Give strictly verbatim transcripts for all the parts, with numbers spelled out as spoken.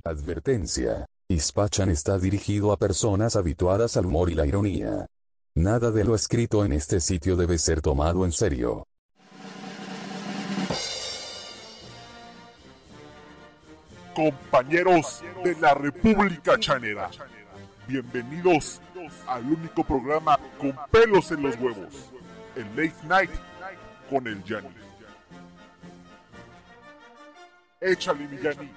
Advertencia. Hispachan está dirigido a personas habituadas al humor y la ironía. Nada de lo escrito en este sitio debe ser tomado en serio. Compañeros de la República Chanera, bienvenidos al único programa con pelos en los huevos, el Late Night con el Yanni. Échale, mi Yanni.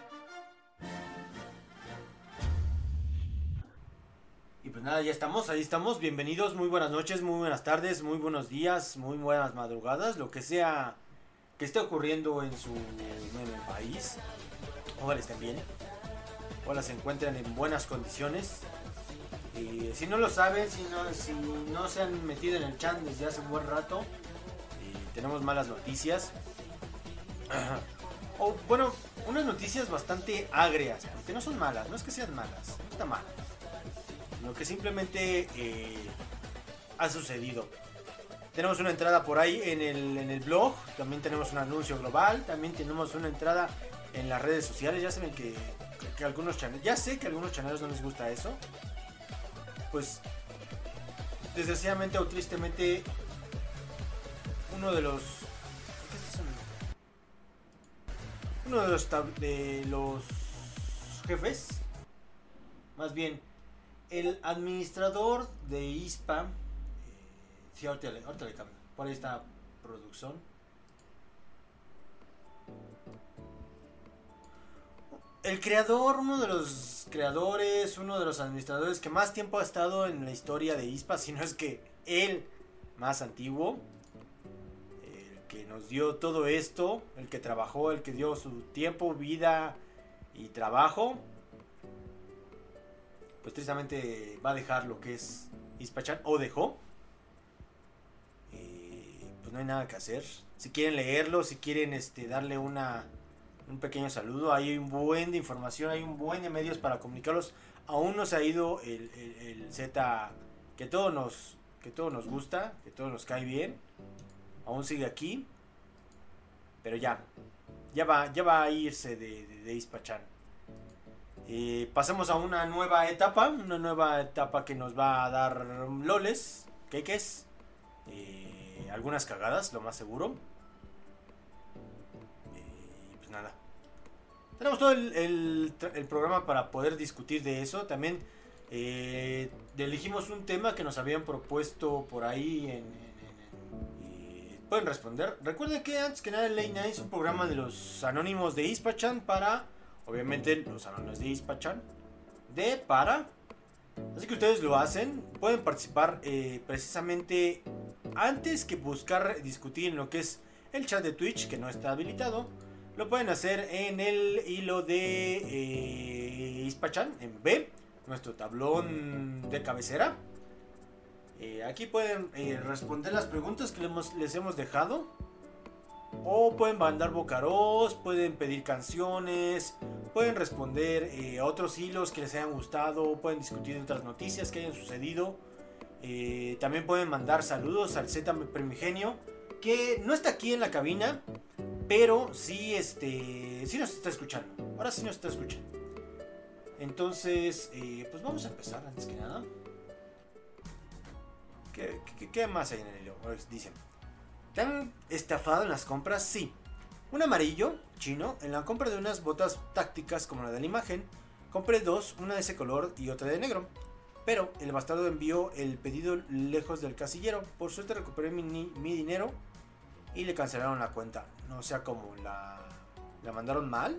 Y pues nada, ya estamos, ahí estamos, bienvenidos, muy buenas noches, muy buenas tardes, muy buenos días, muy buenas madrugadas, lo que sea que esté ocurriendo en su en el país. Ojalá estén bien, ojalá se encuentren en buenas condiciones. Y si no lo saben, si no, si no se han metido en el chat desde hace un buen rato, eh, tenemos malas noticias. O bueno, unas noticias bastante agrias, porque no son malas, no es que sean malas, no está mal. Lo que simplemente eh, ha sucedido. Tenemos una entrada por ahí en el, en el blog, también tenemos un anuncio global, también tenemos una entrada en las redes sociales. Ya saben que, que, que algunos chaneros, ya sé que a algunos chaneros no les gusta eso. Pues desgraciadamente o tristemente uno de los ¿qué es eso? Uno de los tab- de los jefes, más bien el administrador de I S P A, eh, sí, ahorita le, ahorita le cambio, por ahí está producción. El creador, uno de los creadores, uno de los administradores que más tiempo ha estado en la historia de I S P A, si no es que el más antiguo, el que nos dio todo esto, el que trabajó, el que dio su tiempo, vida y trabajo, pues tristemente va a dejar lo que es Hispachan, o dejó. Eh, pues no hay nada que hacer. Si quieren leerlo, si quieren este, darle una... un pequeño saludo, hay un buen de información, hay un buen de medios para comunicarlos. Aún no se ha ido el, el, el Z que todo nos que todo nos gusta, que todo nos cae bien. Aún sigue aquí, pero ya ya va ya va a irse de, de, de Hispachan. Eh, pasamos a una nueva etapa, una nueva etapa que nos va a dar loles, queques, eh, algunas cagadas, lo más seguro. Eh, pues nada. Tenemos todo el, el, el programa para poder discutir de eso. También eh, elegimos un tema que nos habían propuesto por ahí. En, en, en, en, pueden responder. Recuerden que antes que nada el Late Night es un programa de los anónimos de Hispachan para, obviamente, los anónimos de Hispachan. De para. Así que ustedes lo hacen. Pueden participar eh, precisamente antes que buscar discutir en lo que es el chat de Twitch, que no está habilitado. Lo pueden hacer en el hilo de eh, Hispachan, en B, nuestro tablón de cabecera. Eh, aquí pueden eh, responder las preguntas que les hemos, les hemos dejado. O pueden mandar bocaros, pueden pedir canciones, pueden responder eh, a otros hilos que les hayan gustado, pueden discutir otras noticias que hayan sucedido. Eh, también pueden mandar saludos al Z Primigenio, que no está aquí en la cabina, pero sí, este, sí nos está escuchando. Ahora sí nos está escuchando. Entonces, eh, pues vamos a empezar antes que nada. ¿Qué, qué, qué más hay en el hilo? Dicen, ¿te han estafado en las compras? Sí. Un amarillo chino en la compra de unas botas tácticas como la de la imagen. Compré dos, una de ese color y otra de negro. Pero el bastardo envió el pedido lejos del casillero. Por suerte recuperé mi, mi dinero y le cancelaron la cuenta. No sé cómo la, la mandaron mal.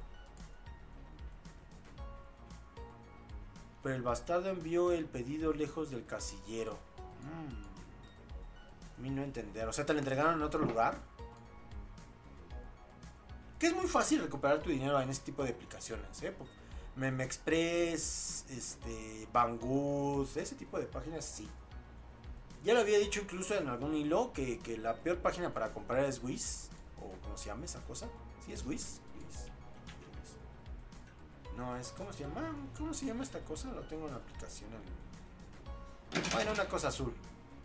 Pero el bastardo envió el pedido lejos del casillero. Mm. A mí no entender. O sea, ¿te lo entregaron en otro lugar? Que es muy fácil recuperar tu dinero en este tipo de aplicaciones, ¿eh? Meme Express, este, Banggood, ese tipo de páginas, sí. Ya lo había dicho incluso en algún hilo que, que la peor página para comprar es Wish. O ¿cómo se llama esa cosa? ¿Sí es Wish? Wish. No, es ¿cómo se llama? ¿Cómo se llama esta cosa? Lo tengo en la aplicación. Bueno, una cosa azul.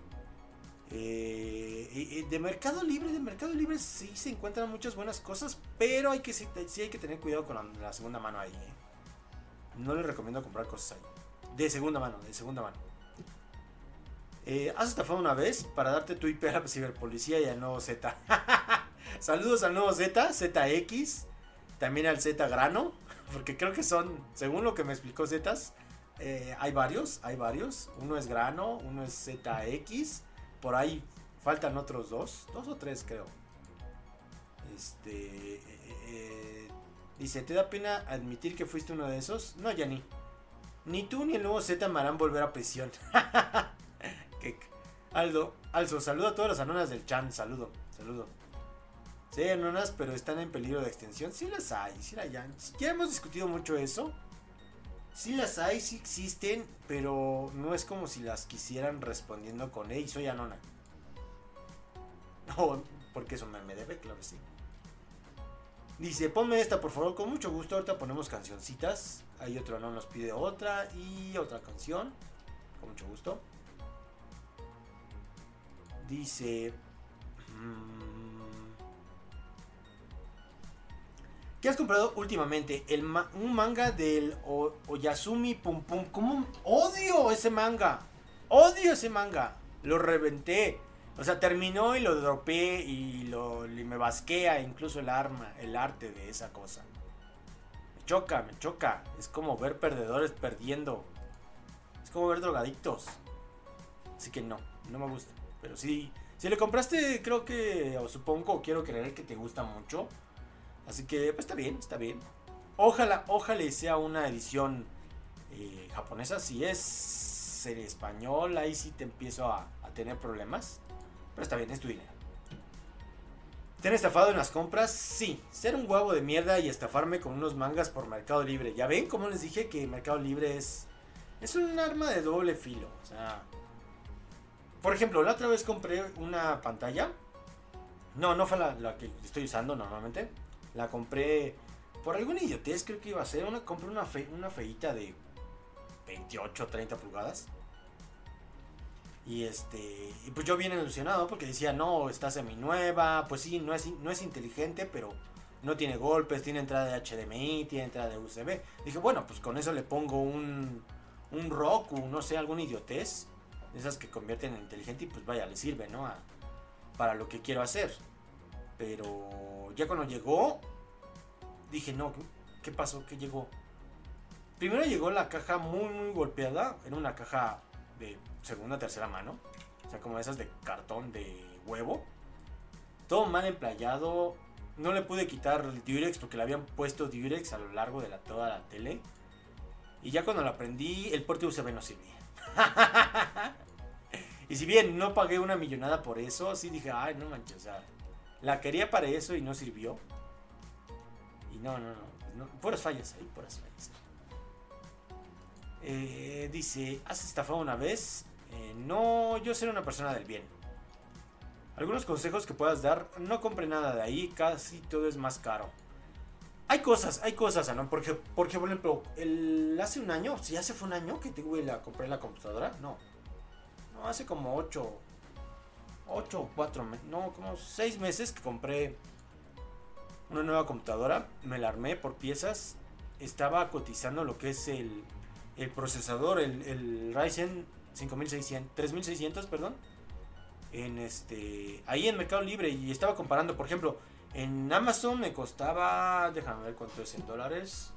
Eh, de Mercado Libre, de Mercado Libre sí se encuentran muchas buenas cosas, pero hay que, sí, sí hay que tener cuidado con la, la segunda mano ahí, ¿eh? No les recomiendo comprar cosas ahí. De segunda mano, de segunda mano. Eh, ¿Has estafado una vez para darte tu I P a la ciberpolicía y al nuevo Z? Saludos al nuevo Z, Z X, también al Z Grano, porque creo que son, según lo que me explicó Zetas, eh, hay varios, hay varios. Uno es Grano, uno es Z X, por ahí faltan otros dos, dos o tres creo. Este, eh, eh, dice, ¿te da pena admitir que fuiste uno de esos? No, ya ni. Ni tú ni el nuevo Z me harán volver a prisión. Aldo, Alzo, saludo a todas las anonas del chan, saludo, saludo. Sí, hay anonas, pero están en peligro de extinción. Sí las hay, sí las hay. Ya hemos discutido mucho eso. Sí las hay, sí existen, pero no es como si las quisieran respondiendo con, hey, soy anona. No, porque eso me, me debe, claro que sí. Dice, ponme esta por favor, con mucho gusto. Ahorita ponemos cancioncitas. Hay otro anón nos pide otra y otra canción. Con mucho gusto. Dice... Mmm, ¿qué has comprado últimamente? El ma un manga del o Oyasumi Pum Pum. ¿Cómo? Odio ese manga. Odio ese manga. Lo reventé. O sea, terminó y lo dropé y, lo, y me basquea incluso el arma, el arte de esa cosa. Me choca, me choca. Es como ver perdedores perdiendo. Es como ver drogadictos. Así que no, no me gusta. Pero sí, si le compraste, creo que, o supongo, o quiero creer que te gusta mucho. Así que, pues está bien, está bien. Ojalá, ojalá sea una edición eh, japonesa. Si es en español, ahí sí te empiezo a, a tener problemas. Pero está bien, es tu dinero. ¿Te han estafado en las compras? Sí. Ser un huevo de mierda y estafarme con unos mangas por Mercado Libre. Ya ven, como les dije, que Mercado Libre es... Es un arma de doble filo. O sea... Por ejemplo, la otra vez compré una pantalla. No, no fue la, la que estoy usando normalmente. La compré por alguna idiotez, creo que iba a ser. Una, compré una, fe, una feita de veintiocho, treinta pulgadas. Y este, y pues yo bien ilusionado porque decía, no, está semi nueva. Pues sí, no es, no es inteligente, pero no tiene golpes, tiene entrada de H D M I, tiene entrada de U S B. Dije, bueno, pues con eso le pongo un, un Roku, no sé, alguna idiotez. Esas que convierten en inteligente y pues vaya, le sirve, ¿no? A, para lo que quiero hacer. Pero ya cuando llegó, dije, no, ¿qué pasó? ¿Qué llegó? Primero llegó la caja muy, muy golpeada. Era una caja de segunda, tercera mano. O sea, como esas de cartón de huevo. Todo mal emplayado. No le pude quitar el Durex porque le habían puesto Durex a lo largo de la, toda la tele. Y ya cuando la prendí, el puerto U S B no servía. Y si bien no pagué una millonada por eso, sí dije, ay, no manches, o sea, la quería para eso y no sirvió. Y no, no, no, no puras fallas ahí, puras fallas. Eh, dice, ¿has estafado una vez? Eh, no, yo soy una persona del bien. Algunos consejos que puedas dar, no compre nada de ahí, casi todo es más caro. Hay cosas, hay cosas, ¿no? Porque, porque por ejemplo, el, hace un año, si hace fue un año que tuve la, compré la computadora, no. No, hace como ocho, ocho o cuatro, no, como seis meses que compré una nueva computadora. Me la armé por piezas. Estaba cotizando lo que es el, el procesador, el, el Ryzen cinco mil seiscientos, tres mil seiscientos, perdón. En este, ahí en Mercado Libre y estaba comparando, por ejemplo, en Amazon me costaba, déjame ver cuánto es en dólares.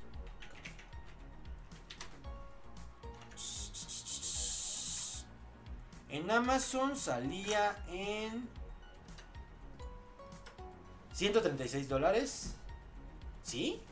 En Amazon salía en ciento treinta y seis dólares. ¿Sí?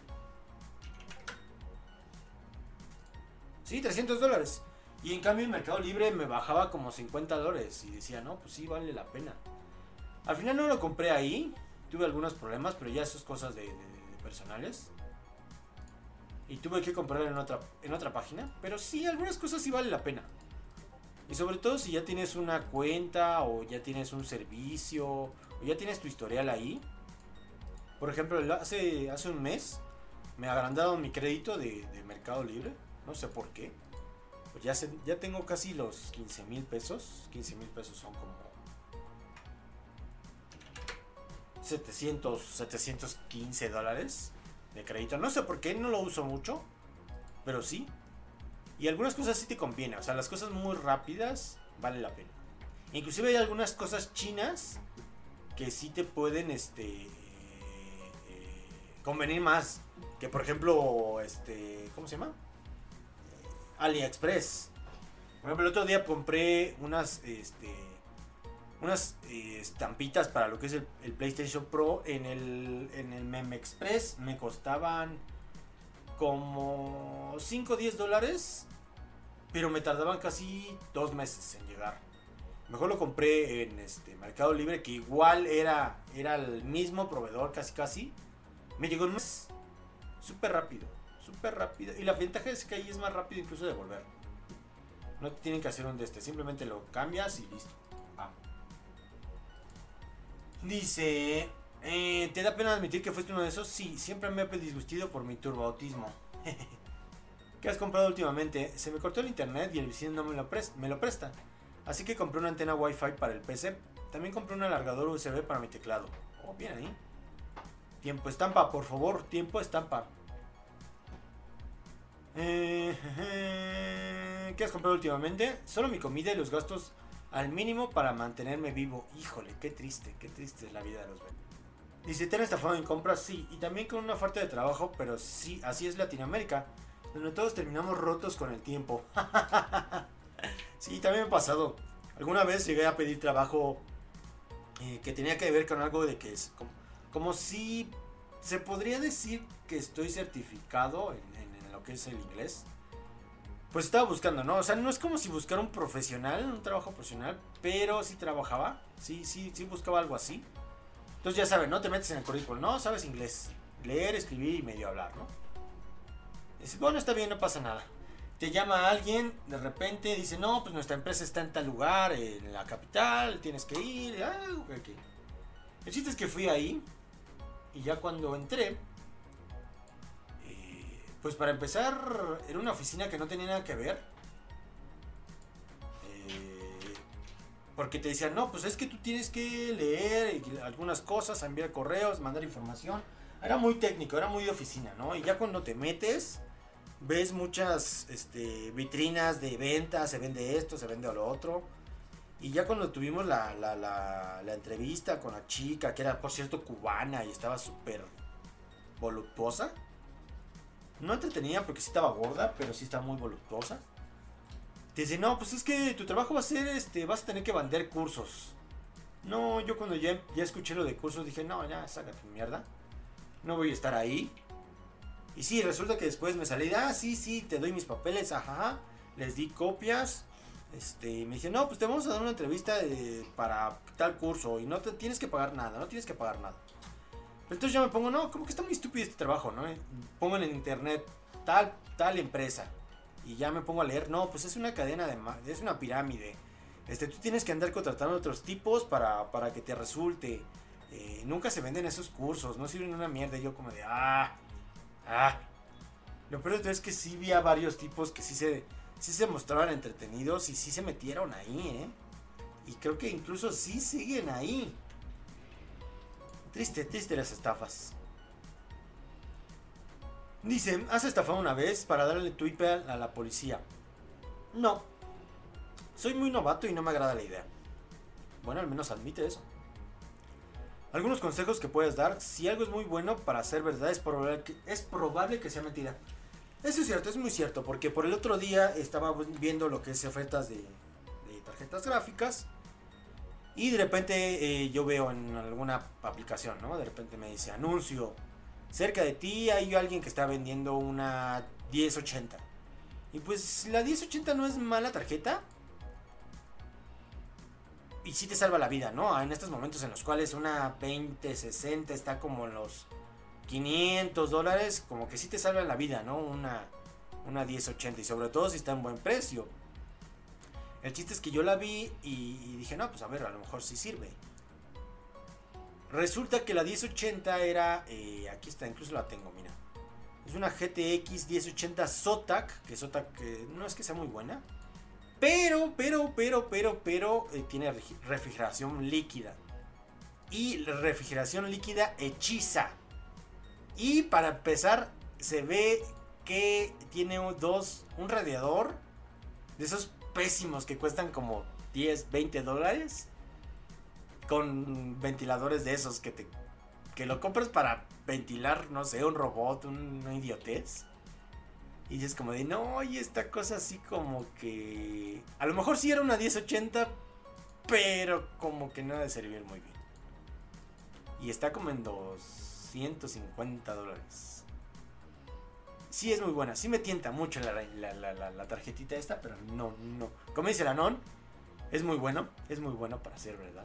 Sí, trescientos dólares. Y en cambio en Mercado Libre me bajaba como cincuenta dólares. Y decía, no, pues sí, vale la pena. Al final no lo compré ahí. Tuve algunos problemas, pero ya eso es cosas de, de, de personales. Y tuve que comprarlo en otra, en otra página. Pero sí, algunas cosas sí vale la pena. Y sobre todo si ya tienes una cuenta o ya tienes un servicio o ya tienes tu historial ahí. Por ejemplo, hace, hace un mes me agrandaron mi crédito de, de Mercado Libre. No sé por qué. Pues ya, se, ya tengo casi los quince mil pesos. quince mil pesos son como... setecientos, setecientos quince dólares de crédito. No sé por qué, no lo uso mucho, pero sí. Y algunas cosas sí te conviene, o sea, las cosas muy rápidas vale la pena. Inclusive hay algunas cosas chinas que sí te pueden este eh, eh, convenir más que, por ejemplo, este, ¿cómo se llama? Eh, AliExpress. Por ejemplo, el otro día compré unas este unas eh, estampitas para lo que es el, el PlayStation Pro en el en el Meme Express. Me costaban como cinco o diez dólares, pero me tardaban casi dos meses en llegar. Mejor lo compré en este Mercado Libre, que igual era, era el mismo proveedor, casi casi. Me llegó en un mes. Súper rápido, súper rápido. Y la ventaja es que ahí es más rápido incluso de devolver. No te tienen que hacer un de este, simplemente lo cambias y listo. Ah. Dice, eh, ¿te da pena admitir que fuiste uno de esos? Sí, siempre me he disgustido por mi turboautismo. ¿Qué has comprado últimamente? Se me cortó el internet y el vecino no me lo, presta, me lo presta. Así que compré una antena Wi-Fi para el P C. También compré un alargador U S B para mi teclado. Oh, bien ahí. Tiempo estampa, por favor. Tiempo estampa. Eh, eh, ¿Qué has comprado últimamente? Solo mi comida y los gastos al mínimo para mantenerme vivo. Híjole, qué triste, qué triste es la vida de los bebés. Dice, ¿te han estafado en compras? Sí, y también con una falta de trabajo, pero sí, así es Latinoamérica, donde todos terminamos rotos con el tiempo. Sí, también me ha pasado. Alguna vez llegué a pedir trabajo eh, que tenía que ver con algo de que es como, como si se podría decir que estoy certificado en, en, en lo que es el inglés. Pues estaba buscando, ¿no? O sea, no es como si buscara un profesional, un trabajo profesional, pero sí trabajaba, sí, sí, sí buscaba algo así. Entonces ya sabes, ¿no? Te metes en el currículum, no, sabes inglés, leer, escribir y medio hablar, ¿no? Dices, bueno, está bien, no pasa nada. Te llama alguien, de repente dice, no, pues nuestra empresa está en tal lugar, en la capital, tienes que ir. Ah, okay. El chiste es que fui ahí y ya cuando entré, eh, pues para empezar, era una oficina que no tenía nada que ver. Eh, porque te decían, no, pues es que tú tienes que leer algunas cosas, enviar correos, mandar información. Era muy técnico, era muy de oficina, ¿no? Y ya cuando te metes, ves muchas este, vitrinas de ventas, se vende esto, se vende lo otro. Y ya cuando tuvimos la, la, la, la entrevista con la chica, que era por cierto cubana y estaba súper voluptuosa. No entretenida porque sí estaba gorda, pero sí estaba muy voluptuosa. Te dice, no, pues es que tu trabajo va a ser, este, vas a tener que vender cursos. No, yo cuando ya, ya escuché lo de cursos dije, no, ya, sácate mierda. No voy a estar ahí. Y sí, resulta que después me salí, ah, sí, sí, te doy mis papeles, ajá. Les di copias. Este, me dice, no, pues te vamos a dar una entrevista de, para tal curso y no te tienes que pagar nada, no tienes que pagar nada. Pero entonces yo me pongo, no, como que está muy estúpido este trabajo, ¿no? Pongo en internet tal, tal empresa y ya me pongo a leer, no, pues es una cadena de, es una pirámide. Este, tú tienes que andar contratando a otros tipos para, para que te resulte. Eh, nunca se venden esos cursos, no sirven una mierda. Y yo como de, ah, ah. Lo peor es que sí vi a varios tipos que sí se, sí se mostraban entretenidos y sí se metieron ahí, ¿eh? Y creo que incluso sí siguen ahí. Triste, triste las estafas. Dice, ¿has estafado una vez para darle tu I P a la policía? No. Soy muy novato y no me agrada la idea. Bueno, al menos admite eso. Algunos consejos que puedes dar. Si algo es muy bueno para ser verdad, es probable que, es probable que sea mentira. Eso es cierto, es muy cierto. Porque por el otro día estaba viendo lo que es ofertas de, de tarjetas gráficas. Y de repente eh, yo veo en alguna aplicación, ¿no? De repente me dice, anuncio. Cerca de ti hay alguien que está vendiendo una diez ochenta. Y pues la diez ochenta no es mala tarjeta. Y sí te salva la vida, ¿no? En estos momentos en los cuales una veinte sesenta está como en los quinientos dólares, como que sí te salva la vida, ¿no? Una, una diez ochenta y sobre todo si está en buen precio. El chiste es que yo la vi y, y dije, no, pues a ver, a lo mejor sí sirve. Resulta que la diez ochenta era, eh, aquí está, incluso la tengo, mira. Es una G T X diez ochenta Zotac, que Zotac eh, no es que sea muy buena. Pero, pero, pero, pero, pero, eh, tiene refrigeración líquida. y refrigeración líquida Hechiza. Y para empezar, se ve que tiene dos, un radiador de esos pésimos que cuestan como diez, veinte dólares. Con ventiladores de esos que te que lo compras para ventilar, no sé, un robot, un, una idiotez. Y dices como de, no, y esta cosa así como que... A lo mejor sí era una diez ochenta, pero como que no ha de servir muy bien. Y está como en doscientos cincuenta dólares. Sí es muy buena, sí me tienta mucho la, la, la, la, la tarjetita esta, pero no, no. Como dice el Anon, es muy bueno, es muy bueno para ser verdad.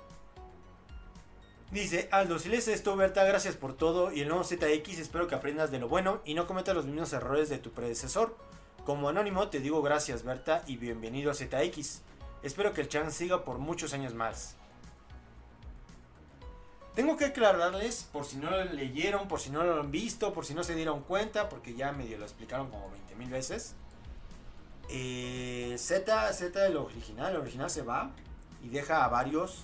Dice, Aldo, si lees esto, Berta, gracias por todo. Y el nuevo Z X, espero que aprendas de lo bueno y no cometas los mismos errores de tu predecesor. Como anónimo, te digo gracias, Berta, y bienvenido a Z X. Espero que el chan siga por muchos años más. Tengo que aclararles, por si no lo leyeron, por si no lo han visto, por si no se dieron cuenta, porque ya medio lo explicaron como veinte mil veces. Eh, Z, Z del original, el original se va y deja a varios...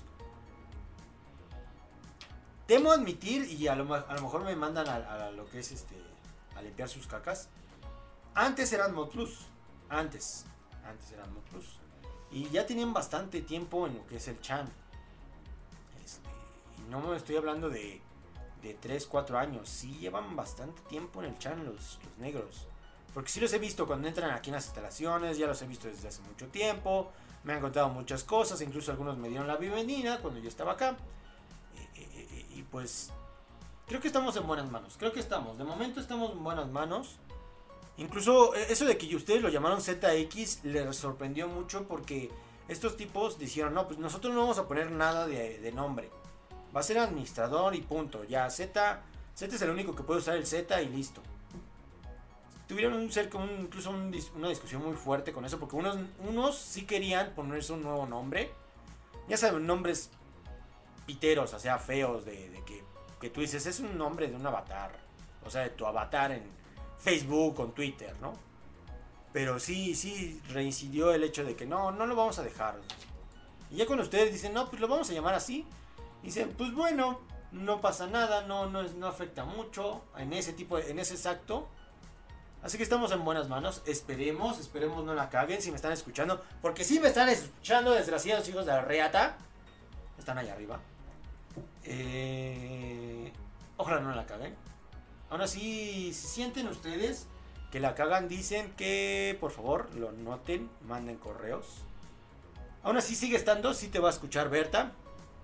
Temo admitir, y a lo, a lo mejor me mandan a, a lo que es este, a limpiar sus cacas. Antes eran Mod Plus. Antes. Antes eran Mod Plus. Y ya tenían bastante tiempo en lo que es el chan. Este, y no me estoy hablando de, de tres, cuatro años. Sí llevan bastante tiempo en el chan los, los negros. Porque sí los he visto cuando entran aquí en las instalaciones. Ya los he visto desde hace mucho tiempo. Me han contado muchas cosas. Incluso algunos me dieron la bienvenida cuando yo estaba acá. Y pues creo que estamos en buenas manos. Creo que estamos, de momento estamos en buenas manos. Incluso eso de que ustedes lo llamaron Z X les sorprendió mucho, porque estos tipos dijeron, no, pues nosotros no vamos a poner nada de, de nombre. Va a ser administrador y punto. Ya Z, Z es el único que puede usar el Z y listo. Tuvieron un, un, incluso un, una discusión muy fuerte con eso, porque unos, unos sí querían ponerse un nuevo nombre. Ya saben, nombres piteros, o sea, feos, de, de que, que tú dices, es un nombre de un avatar, o sea, de tu avatar en Facebook o en Twitter, ¿no? Pero sí, sí reincidió el hecho de que no, no lo vamos a dejar. Y ya cuando ustedes dicen, no, pues lo vamos a llamar así, dicen, pues bueno, no pasa nada, no, no, no afecta mucho en ese tipo, de, en ese exacto. Así que estamos en buenas manos, esperemos, esperemos no la caguen si me están escuchando, porque si me están escuchando, desgraciados hijos de la reata, están allá arriba. Eh, ojalá no la caguen. Aún así, si sienten ustedes que la cagan, dicen que por favor lo noten, manden correos. Aún así sigue estando, sí te va a escuchar Berta.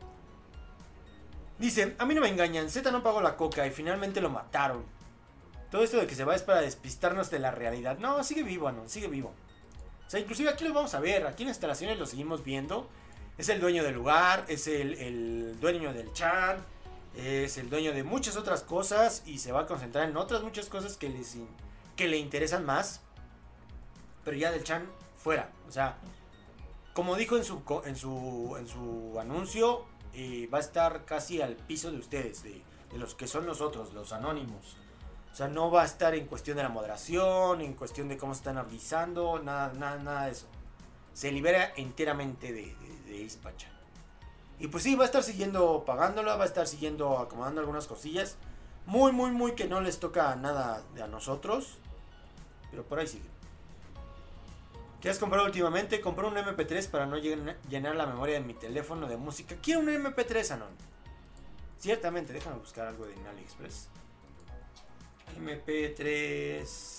Dice, a mí no me engañan, Z no pagó la coca y finalmente lo mataron. Todo esto de que se va es para despistarnos de la realidad. No, sigue vivo, no, sigue vivo. O sea, inclusive aquí lo vamos a ver, aquí en instalaciones lo seguimos viendo. Es el dueño del lugar, es el, el dueño del chan, es el dueño de muchas otras cosas y se va a concentrar en otras muchas cosas que, les, que le interesan más. Pero ya del chan fuera. O sea, como dijo en su, en su, en su anuncio, eh, va a estar casi al piso de ustedes, de, de los que son nosotros, los anónimos. O sea, no va a estar en cuestión de la moderación, en cuestión de cómo se están avisando, nada, nada, nada de eso. Se libera enteramente de, de, de Ispacha. Y pues sí, va a estar siguiendo pagándola, va a estar siguiendo acomodando algunas cosillas. Muy, muy, muy que no les toca nada a nosotros. Pero por ahí sigue. ¿Qué has comprado últimamente? Compré un eme pe tres para no llenar la memoria de mi teléfono de música. Quiero un eme pe tres, Anon. Ciertamente, déjame buscar algo de AliExpress. eme pe tres...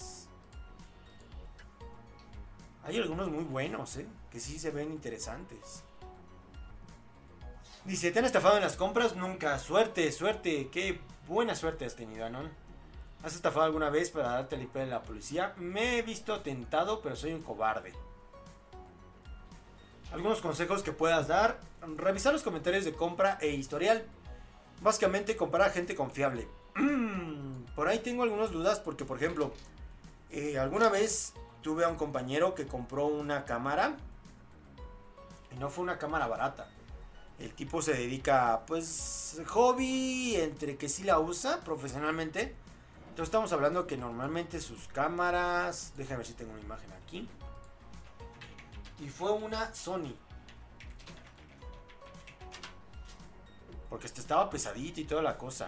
Hay algunos muy buenos, ¿eh? Que sí se ven interesantes. Dice, ¿te han estafado en las compras? Nunca. Suerte, suerte. Qué buena suerte has tenido, Anon. ¿Has estafado alguna vez para darte el I P de la policía? Me he visto tentado, pero soy un cobarde. Algunos consejos que puedas dar. Revisar los comentarios de compra e historial. Básicamente comprar a gente confiable. Por ahí tengo algunas dudas porque, por ejemplo, eh, alguna vez tuve a un compañero que compró una cámara y no fue una cámara barata. El tipo se dedica, pues, hobby, entre que sí la usa profesionalmente. Entonces estamos hablando que normalmente sus cámaras, déjame ver si tengo una imagen aquí. Y fue una Sony. Porque este estaba pesadito y toda la cosa.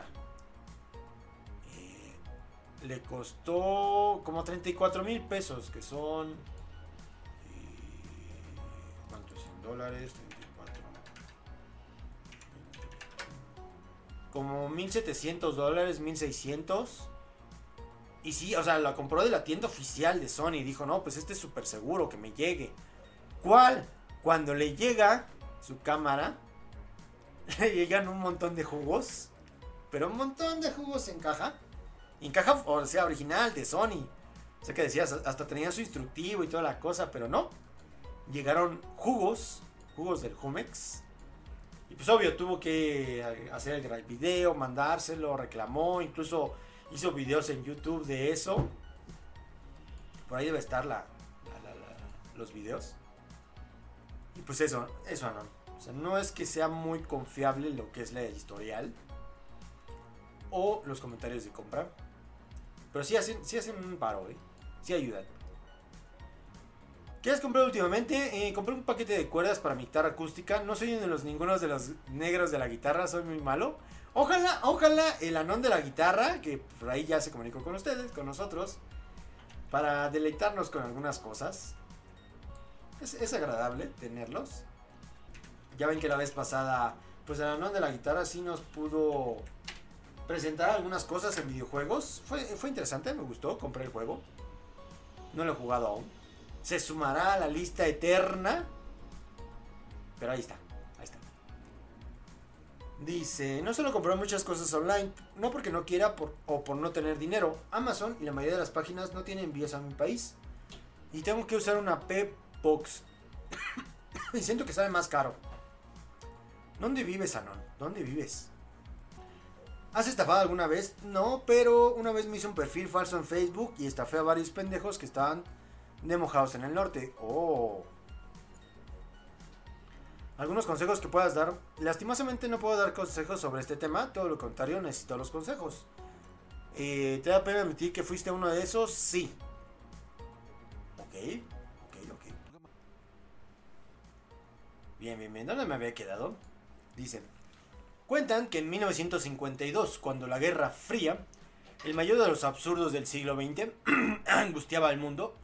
Eh, le costó como treinta y cuatro mil pesos, que son... Eh, ¿Cuánto es? cien dólares, treinta y cuatro. Como mil setecientos dólares, mil seiscientos. Y sí, o sea, la compró de la tienda oficial de Sony. Dijo, no, pues este es súper seguro que me llegue. ¿Cuál? Cuando le llega su cámara, le llegan un montón de jugos. Pero un montón de jugos en caja. En caja, o sea, original de Sony. O sea que decías, hasta tenía su instructivo y toda la cosa, pero no. Llegaron jugos, jugos del Jumex. Y pues obvio, tuvo que hacer el video, mandárselo, reclamó, incluso hizo videos en YouTube de eso. Por ahí debe estar la, la, la, la, los videos. Y pues eso, eso no. O sea, no es que sea muy confiable lo que es la historial o los comentarios de compra. Pero sí hacen, sí hacen un paro, ¿eh? Sí ayudan. ¿Qué has comprado últimamente? Eh, compré un paquete de cuerdas para mi guitarra acústica. No soy uno de los ningunos de los negros de la guitarra, soy muy malo. Ojalá, ojalá el anón de la guitarra, que por ahí ya se comunicó con ustedes, con nosotros, para deleitarnos con algunas cosas. Es, es agradable tenerlos. Ya ven que la vez pasada, pues el anón de la guitarra sí nos pudo presentar algunas cosas en videojuegos. Fue, fue interesante, me gustó, compré el juego. No lo he jugado aún. Se sumará a la lista eterna. Pero ahí está, ahí está. Dice, no solo comprar muchas cosas online, no porque no quiera por, o por no tener dinero. Amazon y la mayoría de las páginas no tienen envíos a mi país. Y tengo que usar una P-Box. Y siento que sale más caro. ¿Dónde vives, Anon? ¿Dónde vives? ¿Has estafado alguna vez? No, pero una vez me hice un perfil falso en Facebook y estafé a varios pendejos que estaban de mojados en el norte. Oh. Algunos consejos que puedas dar. Lastimosamente no puedo dar consejos sobre este tema. Todo lo contrario, necesito los consejos. Eh, ¿Te da pena admitir que fuiste uno de esos? Sí. Ok, ok, ok. Bien, bien, bien. ¿Dónde me había quedado? Dicen. Cuentan que en mil novecientos cincuenta y dos, cuando la Guerra Fría, el mayor de los absurdos del siglo veinte, angustiaba al mundo,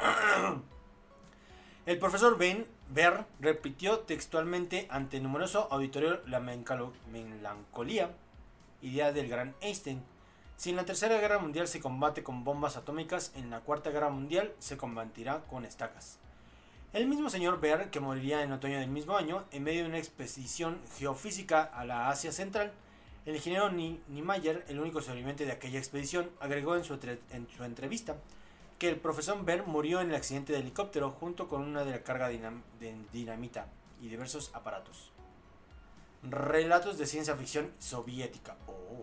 el profesor Ben Ver repitió textualmente ante numeroso auditorio la melancolía, idea del gran Einstein. Si en la Tercera Guerra Mundial se combate con bombas atómicas, en la Cuarta Guerra Mundial se combatirá con estacas. El mismo señor Ver, que moriría en otoño del mismo año, en medio de una expedición geofísica a la Asia Central, el ingeniero Niemeyer, el único sobreviviente de aquella expedición, agregó en su, en su entrevista que el profesor Ver murió en el accidente de helicóptero junto con una de la carga dinam de dinamita y diversos aparatos. Relatos de ciencia ficción soviética. Oh.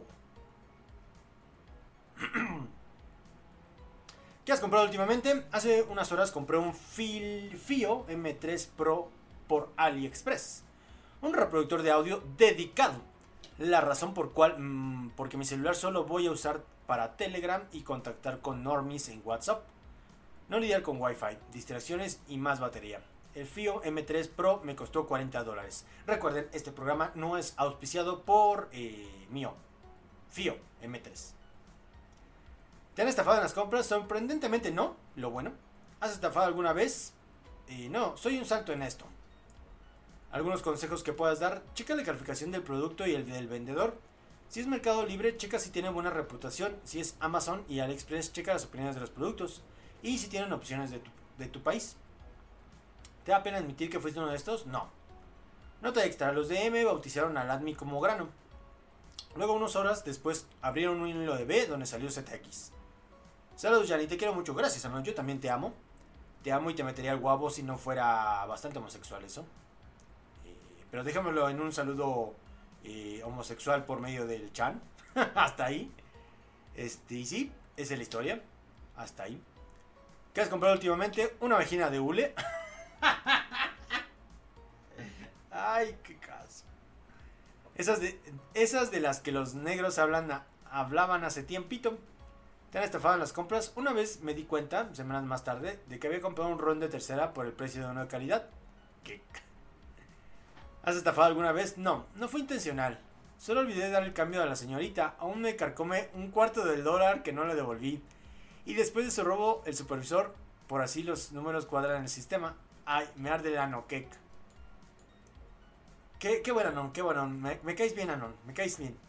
¿Qué has comprado últimamente? Hace unas horas compré un Fio eme tres Pro por AliExpress. Un reproductor de audio dedicado. La razón por cual, mmm, porque mi celular solo voy a usar para Telegram y contactar con normies en WhatsApp. No lidiar con Wi-Fi, distracciones y más batería. El Fio eme tres Pro me costó cuarenta dólares. Recuerden, este programa no es auspiciado por eh, mío. Fio eme tres. ¿Te han estafado en las compras? Sorprendentemente no, lo bueno. ¿Has estafado alguna vez? Eh, no, soy un santo en esto. Algunos consejos que puedas dar: checa la calificación del producto y el del vendedor. Si es Mercado Libre, checa si tiene buena reputación. Si es Amazon y AliExpress, checa las opiniones de los productos. Y si tienen opciones de tu, de tu país. ¿Te da pena admitir que fuiste uno de estos? No. Nota extra, los D M bautizaron al admin como Grano. Luego, unas horas después, abrieron un hilo de B donde salió Z X. Saludos, Yanni, te quiero mucho. Gracias, amigo. Yo también te amo. Te amo y te metería al guabo si no fuera bastante homosexual eso. Eh, pero déjamelo en un saludo eh, homosexual por medio del chan. Hasta ahí. Este, y sí, esa es la historia. Hasta ahí. ¿Qué has comprado últimamente? Una vagina de hule. Ay, qué caso. Esas de, esas de las que los negros hablan, hablaban hace tiempito. ¿Te han estafado en las compras? Una vez me di cuenta, semanas más tarde, de que había comprado un ron de tercera por el precio de uno de calidad. ¿Qué? ¿Has estafado alguna vez? No, no fue intencional. Solo olvidé dar el cambio a la señorita. Aún me carcome un cuarto del dólar que no le devolví. Y después de su robo, el supervisor, por así los números cuadran en el sistema. Ay, me arde el ano, qué. Qué, qué bueno, Anon, qué bueno. Me, me caes bien, Anon, me caes bien.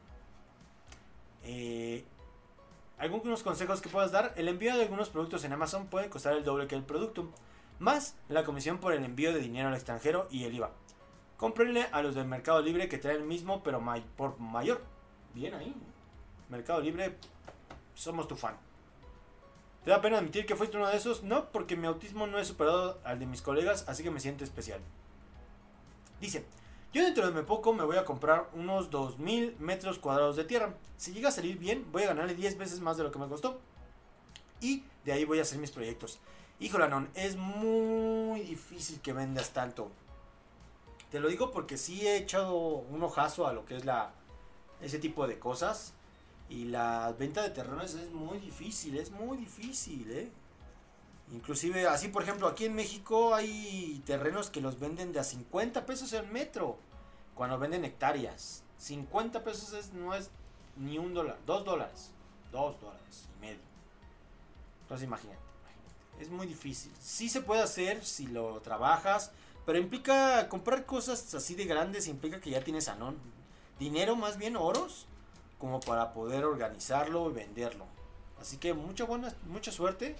Eh, algunos consejos que puedas dar. El envío de algunos productos en Amazon puede costar el doble que el producto, más la comisión por el envío de dinero al extranjero y el I V A. Cómprenle a los del Mercado Libre que traen el mismo, pero may, por mayor. Bien ahí. Mercado Libre, somos tu fan. ¿Te da pena admitir que fuiste uno de esos? No, porque mi autismo no es superado al de mis colegas, así que me siento especial. Dice, yo dentro de muy poco me voy a comprar unos dos mil metros cuadrados de tierra. Si llega a salir bien, voy a ganarle diez veces más de lo que me costó. Y de ahí voy a hacer mis proyectos. Híjole, Anon, es muy difícil que vendas tanto. Te lo digo porque sí he echado un ojazo a lo que es la ese tipo de cosas. Y la venta de terrenos es muy difícil, es muy difícil, ¿eh? Inclusive, así por ejemplo, aquí en México hay terrenos que los venden de a cincuenta pesos el metro. Cuando venden hectáreas. cincuenta pesos es, no es ni un dólar, dos dólares. Dos dólares y medio. Entonces imagínate, imagínate. Es muy difícil. Sí se puede hacer si lo trabajas. Pero implica comprar cosas así de grandes, implica que ya tienes Anon. Dinero, más bien oros, como para poder organizarlo y venderlo. Así que mucha buena, mucha suerte.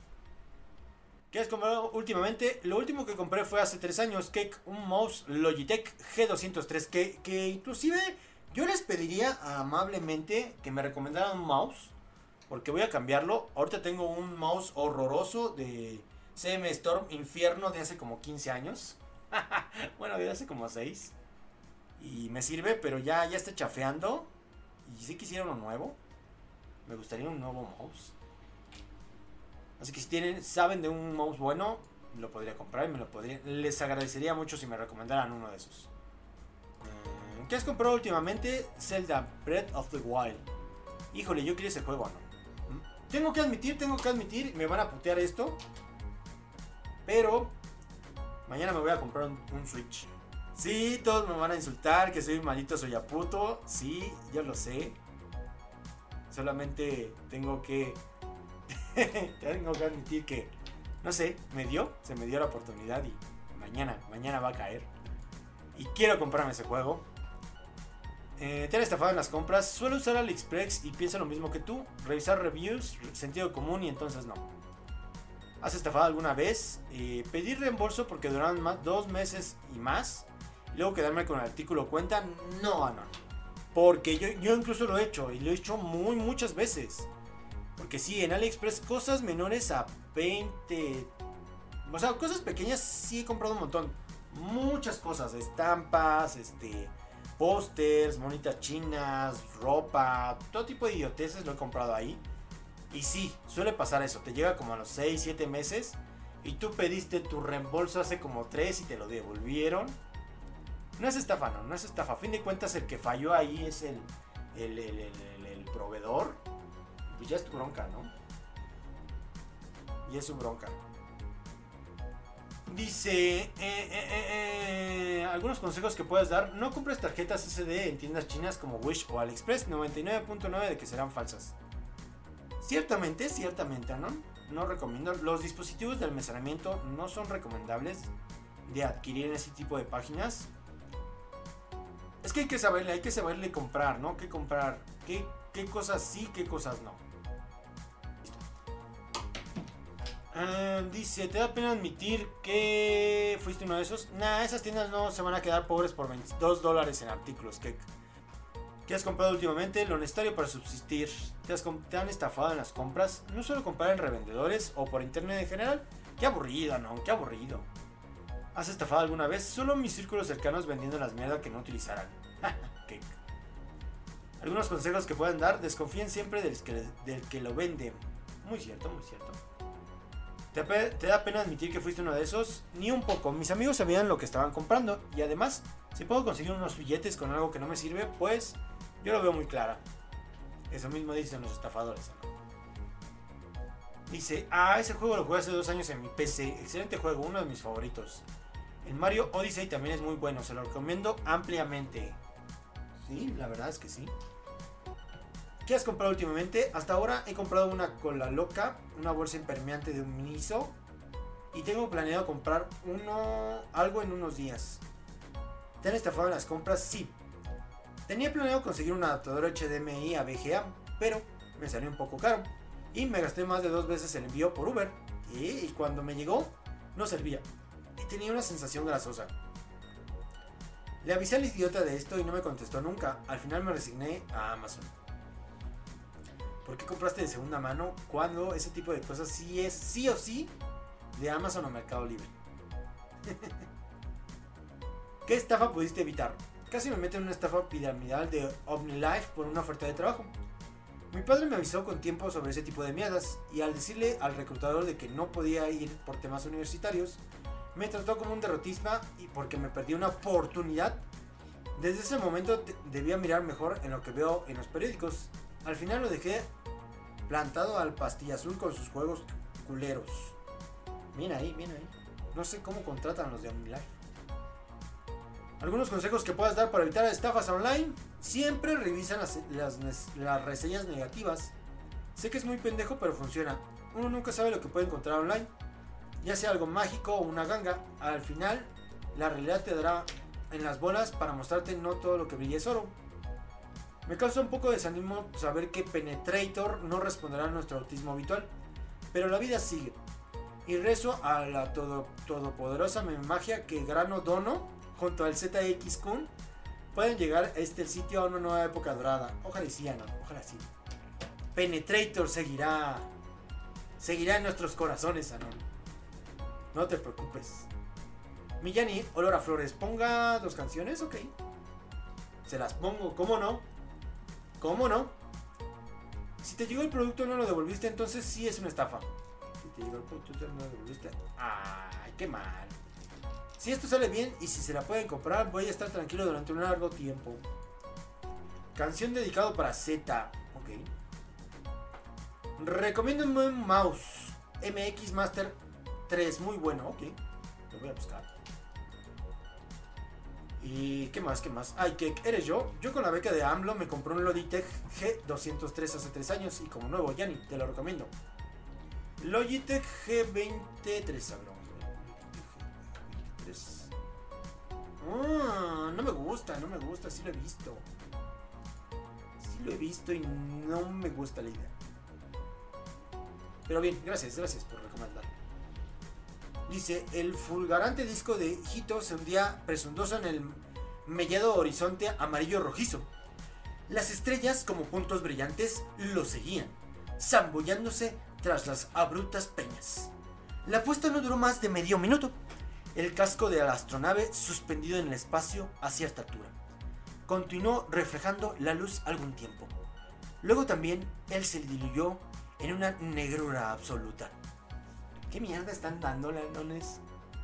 ¿Qué has comprado últimamente? Lo último que compré fue hace tres años, que un mouse Logitech G doscientos tres, que, que inclusive yo les pediría amablemente que me recomendaran un mouse, porque voy a cambiarlo. Ahorita tengo un mouse horroroso de C M Storm Infierno de hace como quince años. Bueno, de hace como seis. Y me sirve, pero ya, ya está chafeando. Y si quisiera uno nuevo. Me gustaría un nuevo mouse. Así que si tienen, saben de un mouse bueno, lo podría comprar y me lo podría. Les agradecería mucho si me recomendaran uno de esos. ¿Qué has comprado últimamente? Zelda Breath of the Wild. Híjole, yo quiero ese juego, ¿no? Tengo que admitir, tengo que admitir, me van a putear esto. Pero mañana me voy a comprar un, un Switch. Sí, todos me van a insultar que soy un maldito soyaputo. Sí, yo lo sé. Solamente tengo que tengo que admitir que, no sé, me dio, se me dio la oportunidad y mañana, mañana va a caer. Y quiero comprarme ese juego. Eh, ¿Te han estafado en las compras? Suelo usar AliExpress y pienso lo mismo que tú. Revisar reviews, sentido común y entonces no. ¿Has estafado alguna vez? Eh, pedir reembolso porque duraron más, dos meses y más. Y luego quedarme con el artículo cuenta. No, no. Porque yo, yo incluso lo he hecho. Y lo he hecho muy, muchas veces. Porque sí, en AliExpress cosas menores a veinte. O sea, cosas pequeñas sí he comprado un montón. Muchas cosas. Estampas, este, pósters, monitas chinas, ropa. Todo tipo de idioteces lo he comprado ahí. Y sí, suele pasar eso, te llega como a los seis, siete meses y tú pediste tu reembolso hace como tres y te lo devolvieron. No es estafa, no, no es estafa. A fin de cuentas el que falló ahí es el, el, el, el, el, el proveedor. Pues ya es tu bronca, ¿no? Y es su bronca. Dice, eh, eh, eh, eh, algunos consejos que puedes dar. No compres tarjetas ese de en tiendas chinas como Wish o AliExpress, noventa y nueve punto nueve de que serán falsas. Ciertamente, ciertamente, ¿no? No recomiendo. Los dispositivos de almacenamiento no son recomendables de adquirir en ese tipo de páginas. Es que hay que saberle, hay que saberle comprar, ¿no? ¿Qué comprar? ¿Qué, qué cosas sí, qué cosas no? Uh, dice, ¿te da pena admitir que fuiste uno de esos? Nah, esas tiendas no se van a quedar pobres por veintidós dólares en artículos. ¿Qué, ¿Qué has comprado últimamente? Lo necesario para subsistir. ¿Te, has, ¿Te han estafado en las compras? No suelo comprar en revendedores o por internet en general. Qué aburrido, ¿no? Qué aburrido. ¿Has estafado alguna vez? Solo mis círculos cercanos vendiendo las mierdas que no utilizarán. ¿Qué? Algunos consejos que pueden dar. Desconfíen siempre del que, del que lo vende. Muy cierto, muy cierto. ¿Te, ¿Te da pena admitir que fuiste uno de esos? Ni un poco. Mis amigos sabían lo que estaban comprando. Y además, si puedo conseguir unos billetes con algo que no me sirve, pues yo lo veo muy clara. Eso mismo dicen los estafadores, ¿no? Dice, ah, ese juego lo jugué hace dos años en mi P C. Excelente juego, uno de mis favoritos. El Mario Odyssey también es muy bueno. Se lo recomiendo ampliamente. Sí, la verdad es que sí. ¿Qué has comprado últimamente? Hasta ahora he comprado una cola loca, una bolsa impermeante de un Miniso y tengo planeado comprar uno algo en unos días. ¿Te han estafado en las compras? Sí. Tenía planeado conseguir un adaptador H D M I a V G A, pero me salió un poco caro y me gasté más de dos veces el envío por Uber y cuando me llegó no servía y tenía una sensación grasosa. Le avisé al idiota de esto y no me contestó nunca. Al final me resigné a Amazon. ¿Por qué compraste de segunda mano cuando ese tipo de cosas sí es sí o sí de Amazon o Mercado Libre? ¿Qué estafa pudiste evitar? Casi me meto en una estafa piramidal de OmniLife por una oferta de trabajo. Mi padre me avisó con tiempo sobre ese tipo de mierdas y al decirle al reclutador de que no podía ir por temas universitarios, me trató como un derrotista y porque me perdí una oportunidad. Desde ese momento debía mirar mejor en lo que veo en los periódicos. Al final lo dejé plantado al pastilla azul con sus juegos culeros. Bien ahí, bien ahí. No sé cómo contratan los de OmniLife. Algunos consejos que puedas dar para evitar estafas online. Siempre revisa las, las, las reseñas negativas. Sé que es muy pendejo, pero funciona. Uno nunca sabe lo que puede encontrar online. Ya sea algo mágico o una ganga. Al final, la realidad te dará en las bolas para mostrarte no todo lo que brilla es oro. Me causa un poco de desánimo saber que Penetrator no responderá a nuestro autismo habitual. Pero la vida sigue. Y rezo a la todo, todopoderosa magia que Grano Dono junto al Z X Kun pueden llegar a este sitio a una nueva época dorada. Ojalá y sí, no, ojalá sí. Penetrator seguirá. Seguirá en nuestros corazones, Anon. No te preocupes. Millani, olor a flores. Ponga dos canciones, ok. Se las pongo, ¿cómo no? ¿Cómo no? Si te llegó el producto y no lo devolviste, entonces sí es una estafa. Si te llegó el producto y no lo devolviste. Ay, qué mal. Si esto sale bien y si se la pueden comprar, voy a estar tranquilo durante un largo tiempo. Canción dedicado para Z. Ok. Recomiendo un buen mouse. M X Master tres. Muy bueno. Ok. Lo voy a buscar. ¿Y qué más? ¿Qué más? Ay, ¿qué eres yo? Yo con la beca de AMLO me compré un Logitech G doscientos tres hace tres años. Y como nuevo, Yanni, te lo recomiendo. Logitech G veintitrés. A ver, vamos a ver. Ah, no me gusta, no me gusta, sí lo he visto. Sí lo he visto y no me gusta la idea. Pero bien, gracias, gracias por recomendar. Dice, el fulgurante disco de Hito se hundía presuntuoso en el mellado horizonte amarillo rojizo. Las estrellas, como puntos brillantes, lo seguían, zambullándose tras las abruptas peñas. La puesta no duró más de medio minuto. El casco de la astronave suspendido en el espacio a cierta altura. Continuó reflejando la luz algún tiempo. Luego también él se diluyó en una negrura absoluta. ¿Qué mierda están dando, lanones?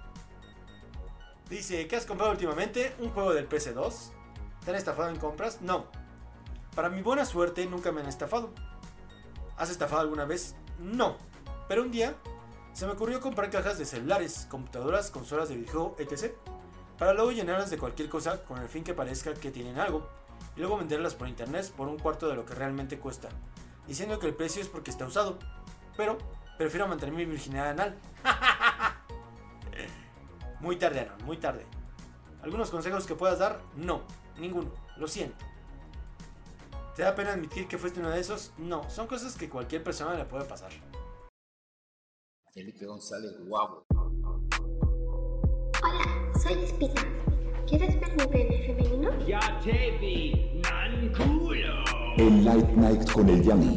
Dice, ¿qué has comprado últimamente? ¿Un juego del P S dos? ¿Te han estafado en compras? No. Para mi buena suerte nunca me han estafado. ¿Has estafado alguna vez? No. Pero un día se me ocurrió comprar cajas de celulares, computadoras, consolas de videojuego, etcétera. Para luego llenarlas de cualquier cosa con el fin que parezca que tienen algo. Y luego venderlas por internet por un cuarto de lo que realmente cuesta. Diciendo que el precio es porque está usado. Pero prefiero mantener mi virginidad anal. Muy tarde, Anon, muy tarde. ¿Algunos consejos que puedas dar? No, ninguno, lo siento. ¿Te da pena admitir que fuiste uno de esos? No, son cosas que cualquier persona le puede pasar. Felipe González, guapo. Hola, soy Espina. ¿Quieres ver mi pene femenino? Ya te vi, man culo. El Night Night con el Yanni.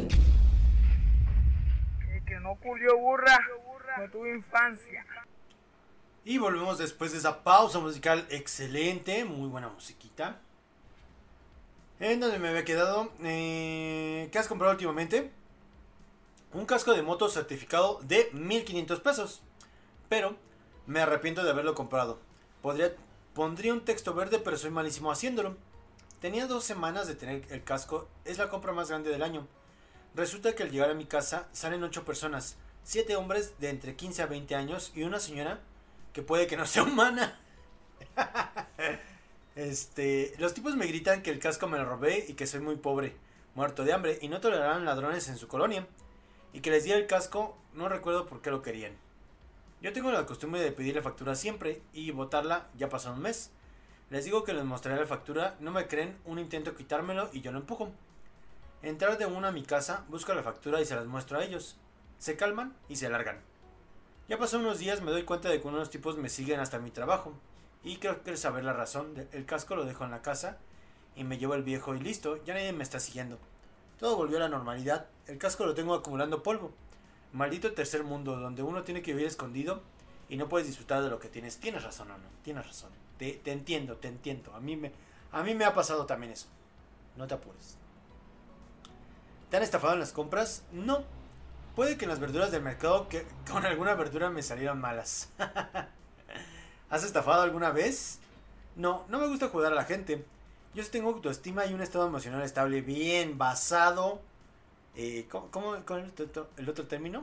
Que, que no culió burra, no tuve infancia. Y volvemos después de esa pausa musical excelente, muy buena musiquita. En donde me había quedado, eh, ¿qué has comprado últimamente? Un casco de moto certificado de mil quinientos pesos. Pero me arrepiento de haberlo comprado. Podría, pondría un texto verde, pero soy malísimo haciéndolo. Tenía dos semanas de tener el casco. Es la compra más grande del año. Resulta que al llegar a mi casa salen ocho personas. siete hombres de entre quince a veinte años y una señora que puede que no sea humana. Este, los tipos me gritan que el casco me lo robé y que soy muy pobre, muerto de hambre y no tolerarán ladrones en su colonia. Y que les di el casco, no recuerdo por qué lo querían. Yo tengo la costumbre de pedir la factura siempre y botarla, ya pasó un mes. Les digo que les mostraré la factura, no me creen, un intento quitármelo y yo lo empujo. Entrar de una a mi casa, busco la factura y se las muestro a ellos. Se calman y se largan. Ya pasó unos días, me doy cuenta de que unos tipos me siguen hasta mi trabajo. Y creo que saber la razón, el casco lo dejo en la casa y me llevo el viejo y listo, ya nadie me está siguiendo. Todo volvió a la normalidad, el casco lo tengo acumulando polvo. Maldito tercer mundo, donde uno tiene que vivir escondido y no puedes disfrutar de lo que tienes. Tienes razón, no, no, tienes razón. Te, te entiendo, te entiendo. A mí, me, a mí me ha pasado también eso. No te apures. ¿Te han estafado en las compras? No. Puede que en las verduras del mercado que con alguna verdura me salieron malas. ¿Has estafado alguna vez? No, no me gusta jugar a la gente. Yo sí tengo autoestima y un estado emocional estable bien basado. Eh, ¿Cómo, cómo cuál es el otro, el otro término?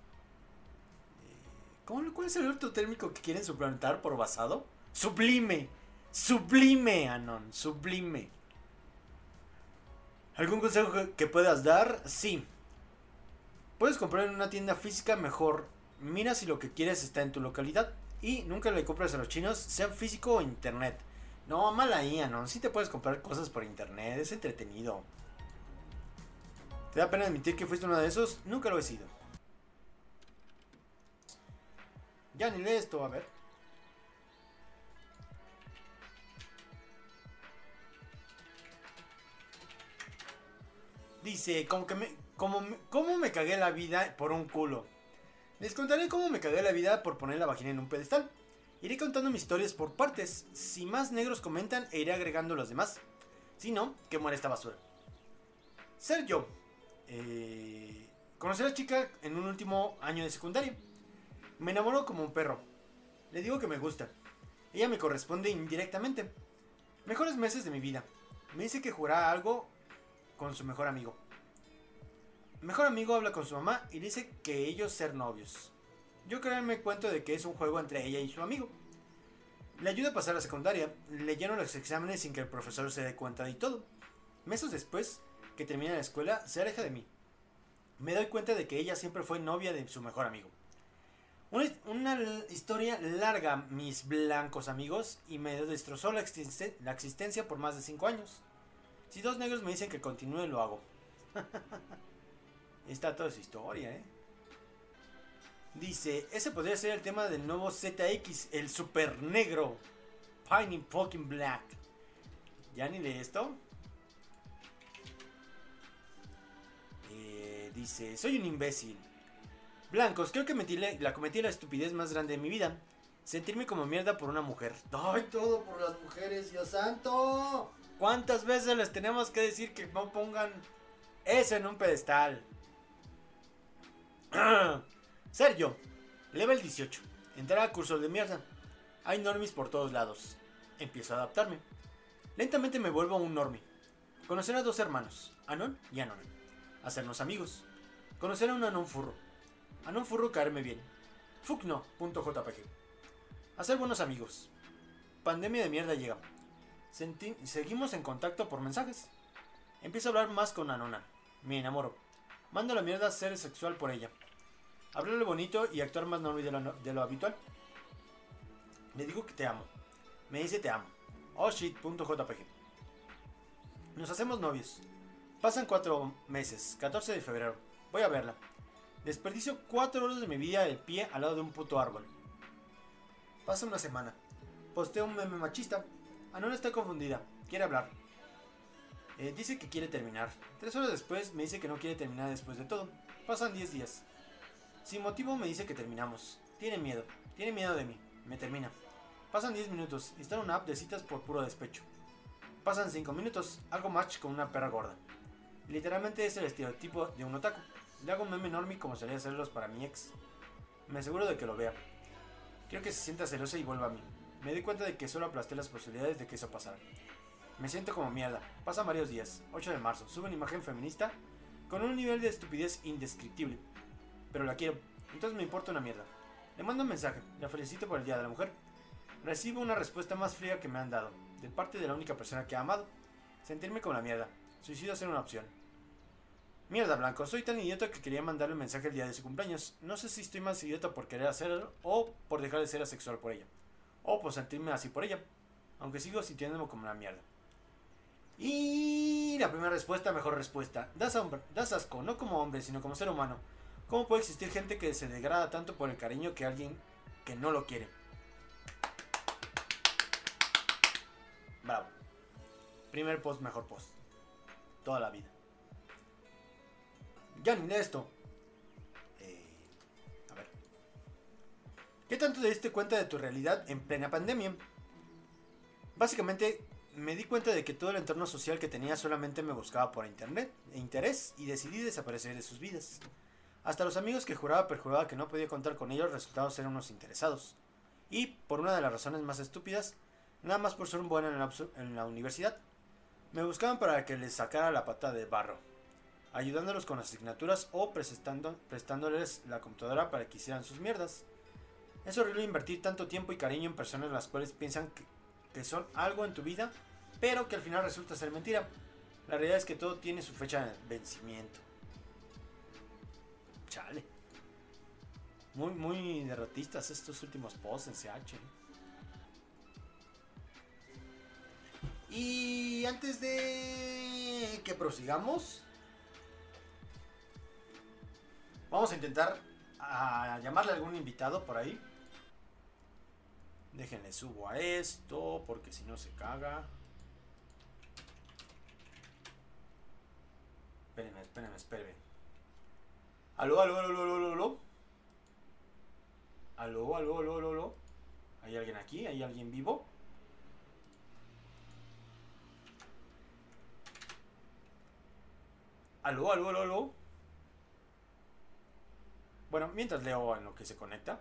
Eh, ¿cómo, ¿Cuál es el otro término que quieren suplantar por basado? Sublime. Sublime, Anon. Sublime. ¿Algún consejo que, que puedas dar? Sí. Puedes comprar en una tienda física mejor. Mira si lo que quieres está en tu localidad. Y nunca le compres a los chinos, sea físico o internet. No, mal ahí, Anon. Sí te puedes comprar cosas por internet. Es entretenido. ¿Te da pena admitir que fuiste uno de esos? Nunca lo he sido. Ya ni lee esto, a ver. Dice, como que me, como, ¿cómo me cagué la vida por un culo? Les contaré cómo me cagué la vida por poner la vagina en un pedestal. Iré contando mis historias por partes. Si más negros comentan, e iré agregando los demás. Si no, que muera esta basura. Ser yo. Eh, conocí a la chica en un último año de secundaria. Me enamoró como un perro. Le digo que me gusta. Ella me corresponde indirectamente. Mejores meses de mi vida. Me dice que jugará algo con su mejor amigo. Mejor amigo habla con su mamá y dice que ellos ser novios. Yo creo me cuento de que es un juego entre ella y su amigo. Le ayuda a pasar la secundaria. Le lleno los exámenes sin que el profesor se dé cuenta de todo. Meses después que termina la escuela, se aleja de mí. Me doy cuenta de que ella siempre fue novia de su mejor amigo. Una, una historia larga, mis blancos amigos, y me destrozó la, existen la existencia por más de cinco años. Si dos negros me dicen que continúe, lo hago. Está toda su historia, ¿eh? Dice, ese podría ser el tema del nuevo Z X, el super negro. Pine in fucking black. ¿Ya ni lee esto? Eh, dice, soy un imbécil. Blancos, creo que metí la, la cometí la estupidez más grande de mi vida. Sentirme como mierda por una mujer. ¡Ay, todo por las mujeres, Dios santo! ¿Cuántas veces les tenemos que decir que no pongan eso en un pedestal? Ser yo. Level dieciocho. Entrar a cursos de mierda. Hay normies por todos lados. Empiezo a adaptarme. Lentamente me vuelvo un normie. Conocer a dos hermanos, Anon y Anon. Hacernos amigos. Conocer a un Anon furro. Anon furro caerme bien. Fuckno.jpg. Hacer buenos amigos. Pandemia de mierda llega. Senti seguimos en contacto por mensajes. Empiezo a hablar más con Anona. Me enamoro. Mando la mierda a ser sexual por ella. Hablarle bonito y actuar más normal de lo, de lo habitual. Le digo que te amo. Me dice te amo. Oh shit.jpg. Nos hacemos novios. Pasan cuatro meses. catorce de febrero. Voy a verla. Desperdicio cuatro horas de mi vida de pie al lado de un puto árbol. Pasa una semana. Posteo un meme machista. Anona está confundida. Quiere hablar. Eh, dice que quiere terminar. Tres horas después me dice que no quiere terminar después de todo. Pasan diez días. Sin motivo me dice que terminamos. Tiene miedo. Tiene miedo de mí. Me termina. Pasan diez minutos. Instala una app de citas por puro despecho. Pasan cinco minutos. Hago match con una perra gorda. Literalmente es el estereotipo de un otaku. Le hago un meme enorme como solía hacerlos para mi ex. Me aseguro de que lo vea. Quiero que se sienta celosa y vuelva a mí. Me doy cuenta de que solo aplasté las posibilidades de que eso pasara. Me siento como mierda. Pasan varios días. ocho de marzo. Sube una imagen feminista con un nivel de estupidez indescriptible. Pero la quiero. Entonces me importa una mierda. Le mando un mensaje. La felicito por el Día de la Mujer. Recibo una respuesta más fría que me han dado. de parte de la única persona que he amado. Sentirme como la mierda. Suicidio ser una opción. Mierda, Blanco, soy tan idiota que quería mandarle un mensaje el día de su cumpleaños. No sé si estoy más idiota por querer hacerlo o por dejar de ser asexual por ella. O por sentirme así por ella. Aunque sigo sintiéndome como una mierda. Y la primera respuesta, mejor respuesta. Das, hombre, das asco, no como hombre, sino como ser humano. ¿Cómo puede existir gente que se degrada tanto por el cariño que alguien que no lo quiere? Bravo. Primer post, mejor post. Toda la vida. Ya ni de esto. Eh, a ver. ¿Qué tanto te diste cuenta de tu realidad en plena pandemia? Básicamente me di cuenta de que todo el entorno social que tenía solamente me buscaba por internet e interés y decidí desaparecer de sus vidas. Hasta los amigos que juraba perjuraba que no podía contar con ellos resultaron ser unos interesados. Y por una de las razones más estúpidas, nada más por ser un bueno en la, en la universidad, me buscaban para que les sacara la pata de barro, ayudándolos con asignaturas o prestando, prestándoles la computadora para que hicieran sus mierdas. Es horrible invertir tanto tiempo y cariño en personas las cuales piensan que, que son algo en tu vida, pero que al final resulta ser mentira. La realidad es que todo tiene su fecha de vencimiento. Chale. Muy, muy derrotistas estos últimos posts en C H. Y antes de que prosigamos, vamos a intentar a llamarle a algún invitado por ahí. Déjenle subo a esto, porque si no se caga. Espérenme, espérenme, espérenme. Aló, aló, aló, aló, aló, aló. Aló, aló, aló, aló, aló. ¿Hay alguien aquí? ¿Hay alguien vivo? Aló, aló, aló, aló. Bueno, mientras leo en lo que se conecta.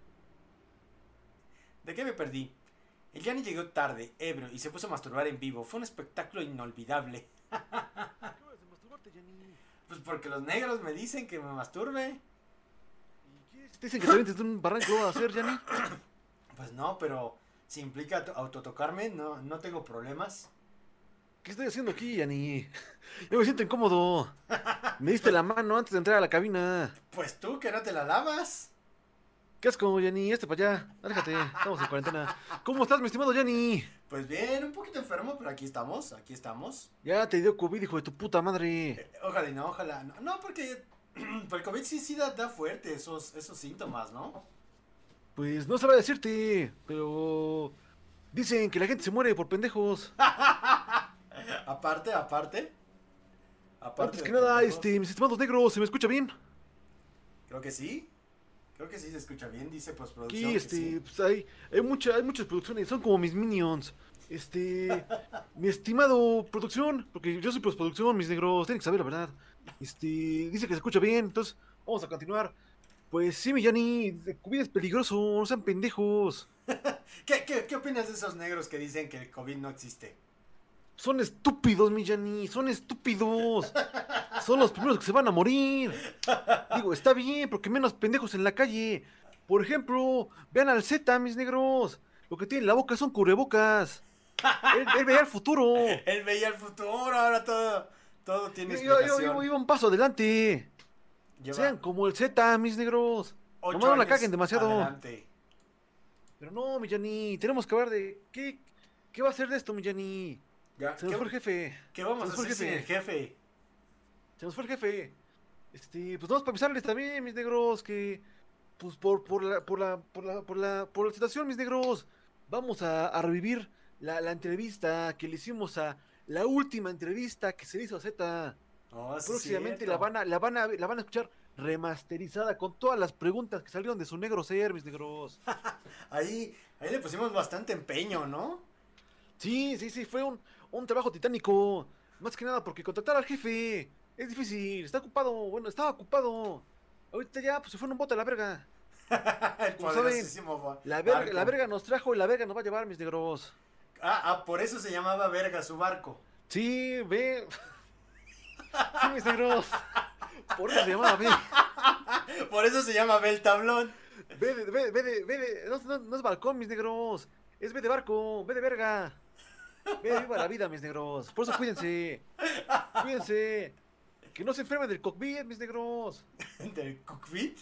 ¿De qué me perdí? El Yanni llegó tarde, ebrio, y se puso a masturbar en vivo. Fue un espectáculo inolvidable. ¿Qué vas a masturbarte, Yanni? Pues porque los negros me dicen que me masturbe. ¿Y qué? ¿Te dicen que te avientes de un barranco a hacer, Yanni? Pues no, pero si implica autotocarme, no, no tengo problemas. ¿Qué estoy haciendo aquí, Yanni? Yo me siento incómodo. Me diste la mano antes de entrar a la cabina. Pues tú, que no te la lavas. ¿Qué asco, Yanni? Este para allá. Aléjate, estamos en cuarentena. ¿Cómo estás, mi estimado Yanni? Pues bien, un poquito enfermo, pero aquí estamos, aquí estamos. Ya te dio COVID, hijo de tu puta madre. Eh, ojalá y no, ojalá. No, no porque por el COVID sí, sí da, da fuerte esos, esos síntomas, ¿no? Pues no sabrá decirte, pero dicen que la gente se muere por pendejos. Aparte, aparte. Aparte Antes que de nada, pendejos. este, mis estimados negros, ¿se me escucha bien? Creo que sí. Creo que sí se escucha bien, dice postproducción. Aquí, que este, sí. pues hay, hay, mucha, hay muchas producciones, son como mis minions. Este, mi estimado producción, porque yo soy postproducción, mis negros, tienen que saber la verdad. Este, dice que se escucha bien, entonces vamos a continuar. Pues sí, mi Yanni, el COVID es peligroso, no sean pendejos. ¿Qué, qué, ¿Qué opinas de esos negros que dicen que el COVID no existe? Son estúpidos, mi Yanni, son estúpidos. Son los primeros que se van a morir. Digo, está bien, porque menos pendejos en la calle. Por ejemplo, vean al Z, mis negros. Lo que tiene en la boca son cubrebocas. Él, él veía el futuro. Él veía el futuro, ahora todo, todo tiene Yo, yo, explicación. yo iba un paso adelante. Lleva Sean como el Z, mis negros. ocho Nomás no la años caguen demasiado. adelante. Pero no, mi Yanni, tenemos que hablar de... ¿Qué, qué va a hacer de esto, mi Yanni? Ya, Se nos ¿qué, fue el jefe. ¿Qué vamos se a nos fue hacer el sin el jefe? Se nos fue el jefe. Este, pues vamos para avisarles también, mis negros, que pues por, por la, por la, por la, por la, por la situación, mis negros, vamos a, a revivir la, la entrevista que le hicimos a la última entrevista que se le hizo a Z. Oh, sí, Próximamente cierto. la van a, la van a, la van a escuchar remasterizada con todas las preguntas que salieron de su negro ser, mis negros. Ahí, ahí le pusimos bastante empeño, ¿no? Sí, sí, sí, fue un, un trabajo titánico. Más que nada porque contactar al jefe es difícil, está ocupado, bueno, estaba ocupado. Ahorita ya, pues se fue en un bote a la verga. El Como poderosísimo ba- La verga, barco. la verga nos trajo y la verga nos va a llevar, mis negros. Ah, ah, por eso se llamaba verga su barco. Sí, ve. Sí, mis negros. Por eso se llamaba ve. Por eso se llama Bel Tablón. Ve de, ve, ve de, ve de, no, no, no es balcón, mis negros. Es ve de barco, ve de verga. Viva, viva la vida, mis negros. Por eso cuídense. Cuídense. Que no se enfermen del COVID, mis negros. ¿Del cockpit?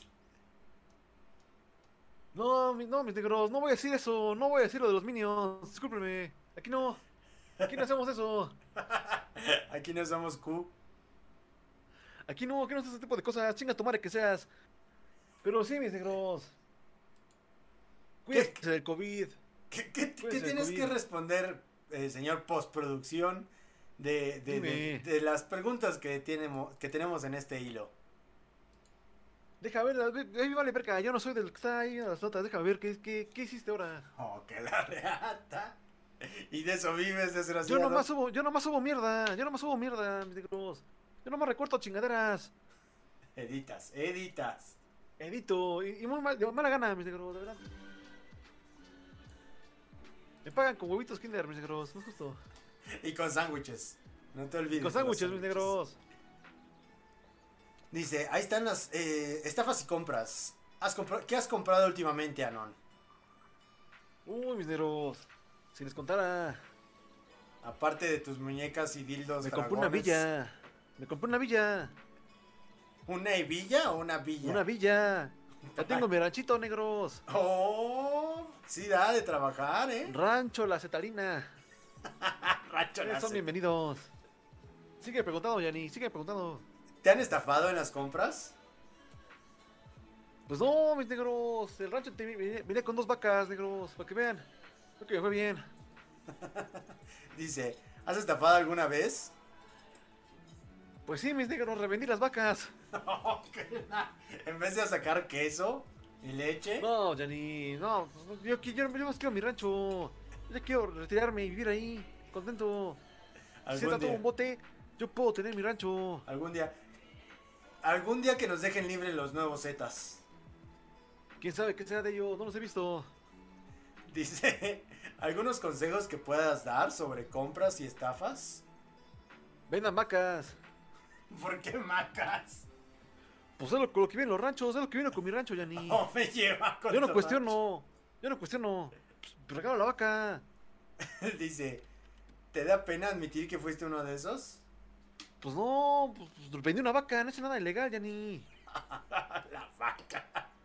No, mi- no, mis negros, no voy a decir eso. No voy a decir lo de los minions. Discúlpenme. Aquí no. Aquí no hacemos eso. Aquí no somos Q. Aquí no, aquí no hacemos ese tipo de cosas. Chinga tu madre que seas. Pero sí, mis negros. Cuídense del COVID. ¿Qué, qué- qué Cuídense del tienes COVID. que responder, eh, señor postproducción, de, de, de, Dime. de las preguntas que tenemos, que tenemos en este hilo? Deja ver, a ver, ahí vale verga. Yo no soy del que está ahí en las notas. Déjame ver qué, qué, qué hiciste ahora. Oh, que la reata. Y de eso vives, desgraciado. Yo nomás subo, yo nomás subo mierda. Yo nomás subo mierda, mis negros. Yo nomás recorto chingaderas. Editas, editas. Edito. Y, y muy mal, de mala gana, mis negros, de verdad. Me pagan con huevitos Kinder, mis negros. No es justo. Y con sándwiches. No te olvides. Y con de los sándwiches, mis negros. Dice, ahí están las eh, estafas y compras. ¿Has compra- ¿Qué has comprado últimamente, Anon? Uy, mis negros. Si les contara. Aparte de tus muñecas y dildos Me compré una dragones. villa. Me compré una villa. ¿Una hebilla o una villa? Una villa. Ya tengo mi ranchito, negros. Oh, sí da de trabajar, ¿eh? Rancho La Cetalina. Rancho Eh, la Son ce- bienvenidos. Sigue preguntando, Yanni. Sigue preguntando. ¿Te han estafado en las compras? Pues no, mis negros. El rancho te vine, vine con dos vacas, negros. Para que vean. Creo que me fue bien. Dice, ¿has estafado alguna vez? Pues sí, mis negros. Revendí las vacas. En vez de sacar queso y leche. No, Yanni. No. Yo, qui- yo, yo más quiero mi rancho. Yo quiero retirarme y vivir ahí. Contento. Si Algún se todo día. un bote, yo puedo tener mi rancho. Algún día. Algún día que nos dejen libre los nuevos Zetas. ¿Quién sabe qué sea de ellos? No los he visto. Dice, ¿algunos consejos que puedas dar sobre compras y estafas? Vendan vacas. ¿Por qué macas? Pues es lo, lo que viene en los ranchos. Es lo que viene con mi rancho, Yanni. No me lleva con Yo no tu cuestiono. Yo no cuestiono. Pues, regalo la vaca. rancho. Dice, ¿te da pena admitir que fuiste uno de esos? Pues no, pues, pues, vendí una vaca, no es nada ilegal, Yanni. La vaca.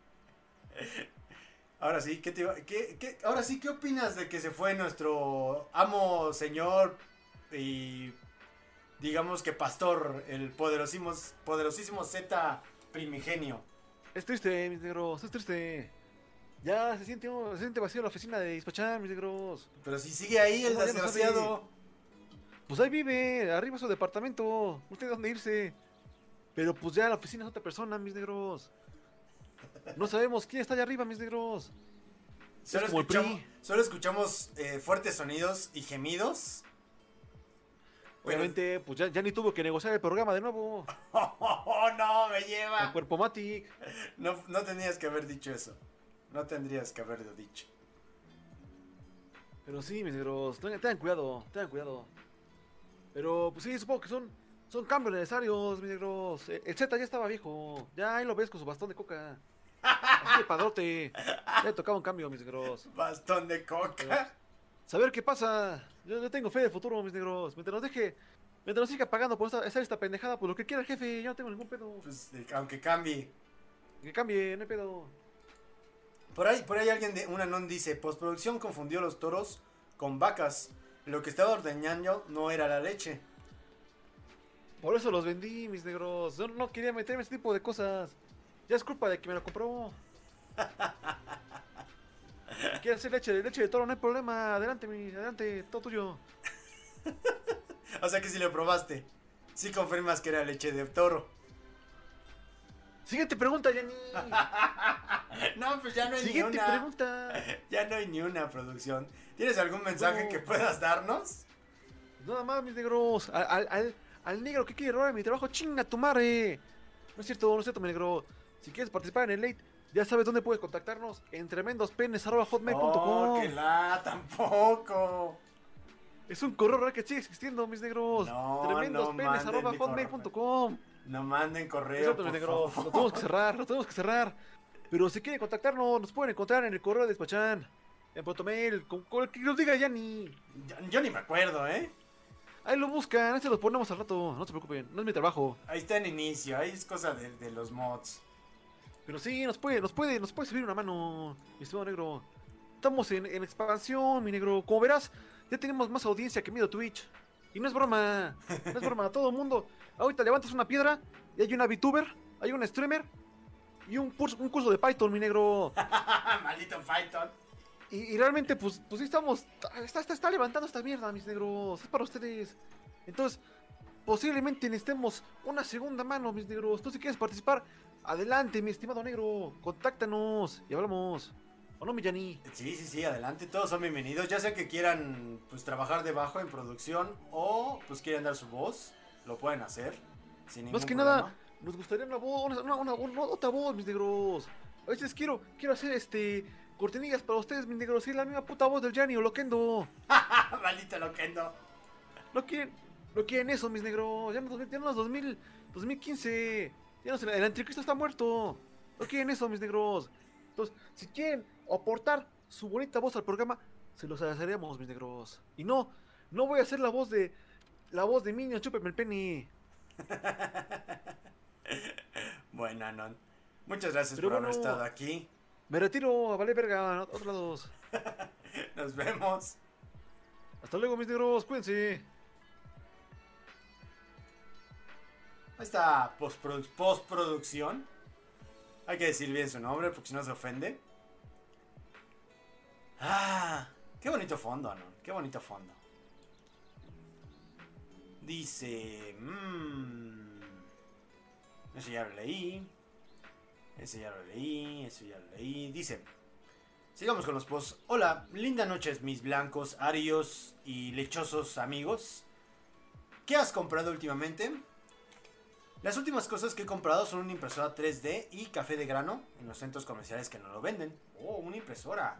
Ahora sí, ¿qué te iba- qué- qué- ahora sí, ¿qué opinas de que se fue nuestro amo, señor y digamos que pastor, el poderosísimo, poderosísimo Z primigenio? Es triste, mis negros, es triste. Ya se siente, se siente vacío la oficina de despachar, mis negros. Pero si sigue ahí el No, ya no desgraciado. Pues ahí vive, arriba su departamento. No tiene dónde irse. Pero pues ya la oficina es otra persona, mis negros. No sabemos quién está allá arriba, mis negros. Solo Es como el escuchamos, P R I. solo escuchamos eh, fuertes sonidos y gemidos. Pero- Obviamente, pues ya, ya ni tuvo que negociar el programa de nuevo. Oh, no, me Con lleva. Cuerpo Matic. No, no tenías que haber dicho eso. No tendrías que haberlo dicho. Pero sí, mis negros, tengan, tengan cuidado, tengan cuidado. Pero pues sí, supongo que son, son cambios necesarios, mis negros. Eh, El Z ya estaba viejo, ya ahí lo ves con su bastón de coca. Así de padrote. Ya le tocaba un cambio, mis negros. Bastón de coca. Saber qué pasa. Yo, yo tengo fe de futuro, mis negros. Mientras nos deje, mientras nos siga pagando por esta, hacer esta pendejada, por lo que quiera el jefe, yo no tengo ningún pedo. Pues, eh, aunque cambie. Que cambie, no hay pedo. Por ahí, por ahí alguien de un anón dice, postproducción confundió los toros con vacas. Lo que estaba ordeñando no era la leche. Por eso los vendí, mis negros. Yo no quería meterme en ese tipo de cosas. Ya es culpa de que me lo compró. ¿Quieres hacer leche de leche de toro? No hay problema. Adelante, mi, adelante, todo tuyo. O sea que si lo probaste, sí confirmas que era leche de toro. Siguiente pregunta, Jenny. No, pues ya no hay Siguiente ni una. pregunta. Ya no hay ni una producción. ¿Tienes algún mensaje No. que puedas darnos? Nada más, mis negros. Al, al, al, al negro que quiere robar mi trabajo, chinga tu madre. No es cierto, no es cierto, mi negro. Si quieres participar en el late, ya sabes dónde puedes contactarnos. En tremendospenes arroba hotmail punto com. Oh, que la, tampoco. Es un correo real que sigue existiendo, mis negros. No, tremendospenes no manden arroba mi hotmail punto com. No manden Es correo, cierto, mis por negros. favor. Lo tenemos que cerrar, lo tenemos que cerrar. Pero si quieren contactarnos, nos pueden encontrar en el correo de Despachan. En Protomail, con, con el que nos diga Yanni. Yo, yo ni me acuerdo, ¿eh? Ahí lo buscan, ahí se los ponemos al rato, no se preocupen, no es mi trabajo. Ahí está en inicio, ahí es cosa de, de los mods. Pero sí, nos puede, nos puede, nos puede servir una mano, mi estimado negro. Estamos en, en expansión, mi negro. Como verás, ya tenemos más audiencia que miedo Twitch. Y no es broma, no es broma, todo el mundo. Ahorita levantas una piedra y hay una VTuber, hay un streamer y un curso, un curso de Python, mi negro. Maldito Python. Y, y realmente, pues, pues sí estamos. Está, está, está levantando esta mierda, mis negros. Es para ustedes. Entonces, posiblemente necesitemos una segunda mano, mis negros. Tú si quieres participar, adelante, mi estimado negro. Contáctanos y hablamos. ¿O no, mi Yanni? Sí, sí, sí, adelante. Todos son bienvenidos. Ya sea que quieran pues trabajar debajo en producción o pues quieran dar su voz. Lo pueden hacer. Sin ningún Más que problema. nada, nos gustaría una voz, una, una, una, una- otra voz, mis negros. A veces quiero, quiero hacer este cortinillas para ustedes, mis negros. Sí, la misma puta voz del Yanni o Loquendo. Maldito Loquendo. No quieren, no quieren eso, mis negros. Ya no, ya no es dos mil, dos mil quince. Ya no sé, el anticristo está muerto. No quieren eso, mis negros. Entonces, si quieren aportar su bonita voz al programa, se los agradeceríamos, mis negros. Y no, no voy a hacer la voz de, la voz de Minion, chúpeme el penny. Bueno, Anon. Muchas gracias Pero por haber bueno. estado aquí. Me retiro, a valer verga, a otros lados. Nos vemos. Hasta luego, mis negros, cuídense. Esta postprodu- postproducción. Hay que decir bien su nombre porque si no se ofende. Ah, qué bonito fondo, Anon. Qué bonito fondo. Dice... Mmm, eso ya lo leí. Ese ya lo leí. Eso ya lo leí. Dice... Sigamos con los posts. Hola, linda noches mis blancos, arios y lechosos amigos. ¿Qué has comprado últimamente? Las últimas cosas que he comprado son una impresora tres D y café de grano en los centros comerciales que no lo venden. Oh, una impresora.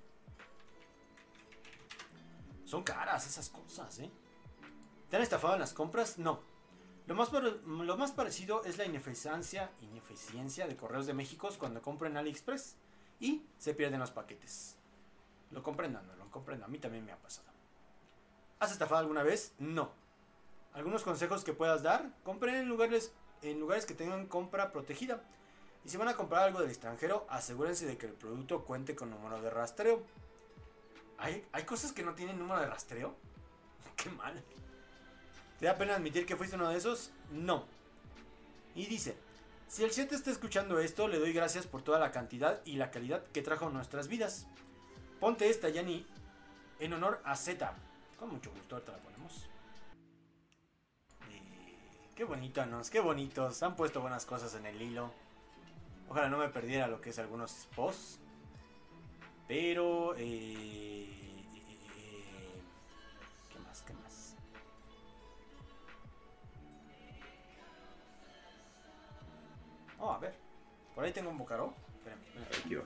Son caras esas cosas, ¿eh? ¿Te han estafado en las compras? No. Lo más, par- lo más parecido es la ineficiencia, ineficiencia de Correos de México cuando compro en AliExpress y se pierden los paquetes. Lo comprendo, no lo comprendo. A mí también me ha pasado. ¿Has estafado alguna vez? No. Algunos consejos que puedas dar: compren en lugares, en lugares que tengan compra protegida. Y si van a comprar algo del extranjero, asegúrense de que el producto cuente con número de rastreo. ¿Hay, hay cosas que no tienen número de rastreo? Qué mal. ¿Te da pena admitir que fuiste uno de esos? No. Y dice: si el chat está escuchando esto, le doy gracias por toda la cantidad y la calidad que trajo a nuestras vidas. Ponte esta, Yanni, en honor a Z. Con mucho gusto, ahorita la ponemos. Qué bonito, ¿no? Qué bonitos. Han puesto buenas cosas en el hilo. Ojalá no me perdiera lo que es algunos posts. Pero... Eh, eh, ¿Qué más? ¿Qué más? Oh, a ver. Por ahí tengo un bocaró. Espérame, espérame. Aquí va.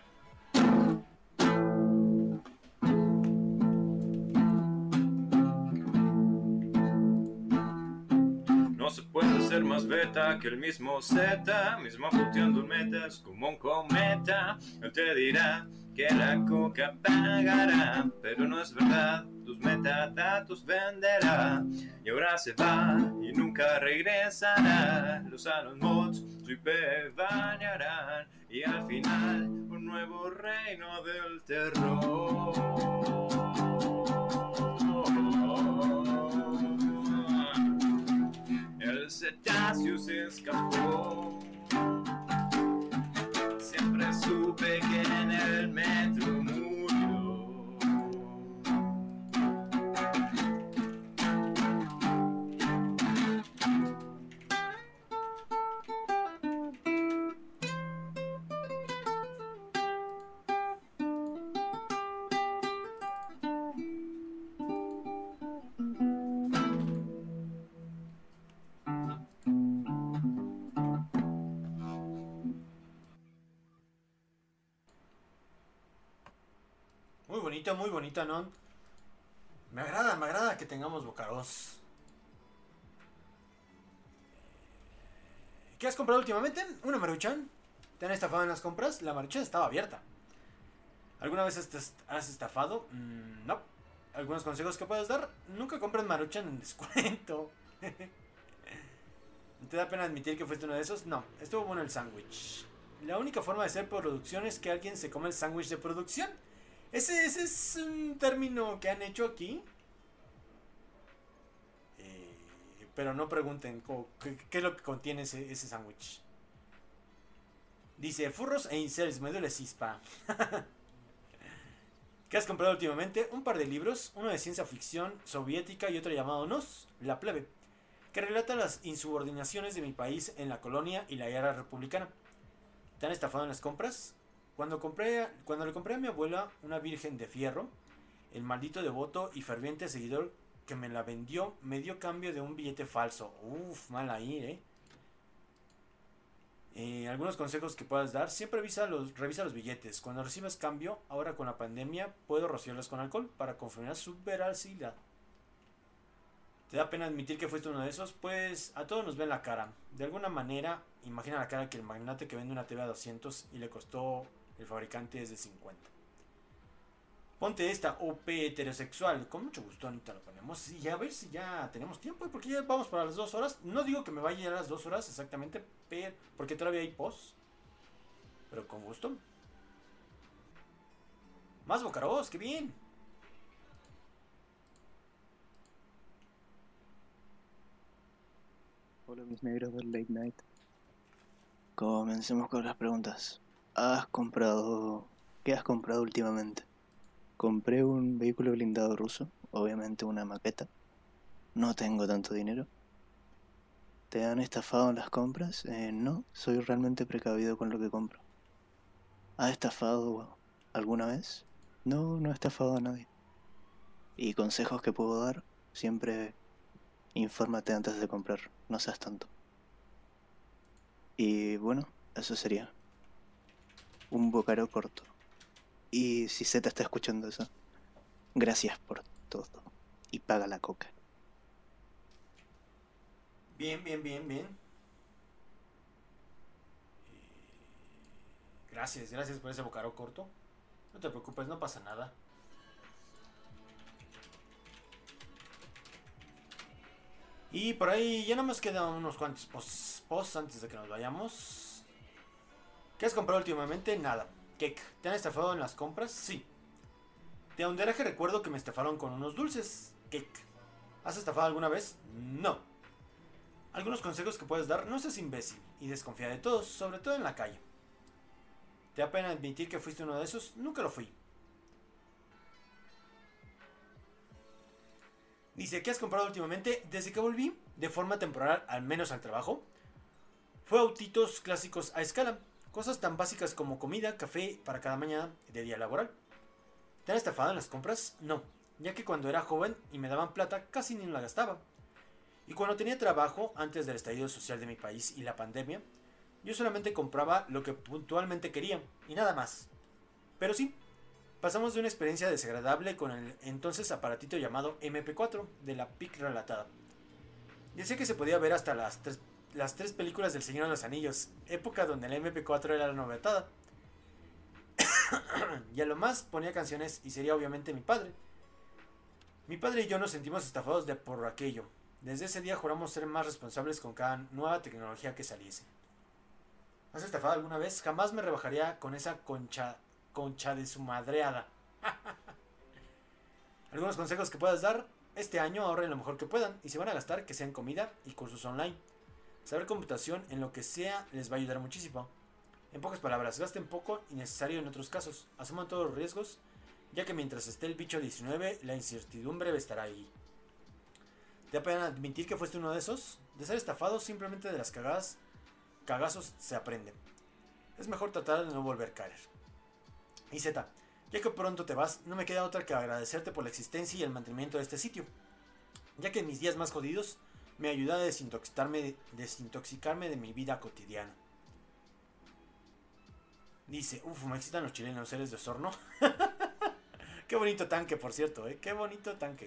No se puede ser más beta que el mismo Z, mismo puteando en metas como un cometa. Él te dirá que la coca pagará, pero no es verdad, tus metadatos venderá. Y ahora se va y nunca regresará. Los Anon mods su I P bañarán y al final un nuevo reino del terror. El cetáceo se escapó. Siempre supe que en el metro murió. Muy bonito, muy bonito, ¿no? Me agrada, me agrada que tengamos bocaros. ¿Qué has comprado últimamente? Una Maruchan. ¿Te han estafado en las compras? La Maruchan estaba abierta. ¿Alguna vez has has estafado? Mm, no. ¿Algunos consejos que puedes dar? Nunca compres Maruchan en descuento. ¿Te da pena admitir que fuiste uno de esos? No, estuvo bueno el sándwich. La única forma de hacer producción es que alguien se come el sándwich de producción. Ese, ese es un término que han hecho aquí. Eh, pero no pregunten co- qué, qué es lo que contiene ese, ese sándwich. Dice, furros e incels, me duele cispa. ¿Qué has comprado últimamente? Un par de libros, uno de ciencia ficción soviética y otro llamado Nos, la plebe, que relata las insubordinaciones de mi país en la colonia y la era republicana. ¿Te han estafado en las compras? Cuando, compré, cuando le compré a mi abuela una virgen de fierro, el maldito devoto y ferviente seguidor que me la vendió me dio cambio de un billete falso. Uff, mal ahí, ¿eh? Eh, algunos consejos que puedas dar. Siempre revisa los, revisa los billetes. Cuando recibas cambio, ahora con la pandemia, puedo rociarlos con alcohol para confirmar su veracidad. ¿Te da pena admitir que fuiste uno de esos? Pues a todos nos ven la cara. De alguna manera, imagina la cara que el magnate que vende una T V a doscientos y le costó el fabricante es de cincuenta. Ponte esta O P heterosexual. Con mucho gusto, ahorita lo ponemos. Y a ver si ya tenemos tiempo. Porque ya vamos para las dos horas. No digo que me vaya a las dos horas exactamente. Pero, porque todavía hay post. Pero con gusto. Más Bocaros, qué bien. Hola mis negros del Late Night. Comencemos con las preguntas. ¿Has comprado... ¿Qué has comprado últimamente? Compré un vehículo blindado ruso, obviamente una maqueta. No tengo tanto dinero. ¿Te han estafado en las compras? Eh, no, soy realmente precavido con lo que compro. ¿Has estafado alguna vez? No, no he estafado a nadie. Y consejos que puedo dar, siempre infórmate antes de comprar, no seas tonto. Y bueno, eso sería. Un bocaro corto. Y si Z está escuchando eso, gracias por todo. Y paga la coca. Bien, bien, bien, bien. Gracias, gracias por ese bocaro corto. No te preocupes, no pasa nada. Y por ahí ya nada más quedan unos cuantos posts, posts antes de que nos vayamos. ¿Qué has comprado últimamente? Nada. Cake. ¿Te han estafado en las compras? Sí. De honderaje recuerdo que me estafaron con unos dulces. Cake. ¿Has estafado alguna vez? No. Algunos consejos que puedes dar: no seas imbécil y desconfía de todos, sobre todo en la calle. ¿Te da pena admitir que fuiste uno de esos? Nunca lo fui. Dice, ¿qué has comprado últimamente? Desde que volví, de forma temporal, al menos al trabajo, fue autitos clásicos a escala. Cosas tan básicas como comida, café para cada mañana de día laboral. ¿Te han estafado en las compras? No, ya que cuando era joven y me daban plata, casi ni la gastaba. Y cuando tenía trabajo, antes del estallido social de mi país y la pandemia, yo solamente compraba lo que puntualmente quería, y nada más. Pero sí, pasamos de una experiencia desagradable con el entonces aparatito llamado eme pe cuatro de la P I C relatada. Decía que se podía ver hasta las tres, las tres películas del Señor de los Anillos, época donde el eme pe cuatro era la novetada. Y a lo más ponía canciones y sería obviamente mi padre. Mi padre y yo nos sentimos estafados de por aquello. Desde ese día juramos ser más responsables con cada nueva tecnología que saliese. ¿Has estafado alguna vez? Jamás me rebajaría con esa concha, concha de su madreada. Algunos consejos que puedas dar: este año ahorren lo mejor que puedan, y si van a gastar, que sean comida y cursos online. Saber computación en lo que sea les va a ayudar muchísimo. En pocas palabras, gasten poco y necesario en otros casos. Asuman todos los riesgos, ya que mientras esté el bicho diecinueve, la incertidumbre estará ahí. ¿Te da pena admitir que fuiste uno de esos? De ser estafado, simplemente de las cagadas, cagazos se aprende. Es mejor tratar de no volver a caer. Y Z, ya que pronto te vas, no me queda otra que agradecerte por la existencia y el mantenimiento de este sitio, ya que en mis días más jodidos me ayuda a desintoxicarme, desintoxicarme de mi vida cotidiana. Dice, uff, me excitan los chilenos, eres de Osorno. Qué bonito tanque, por cierto, eh, qué bonito tanque.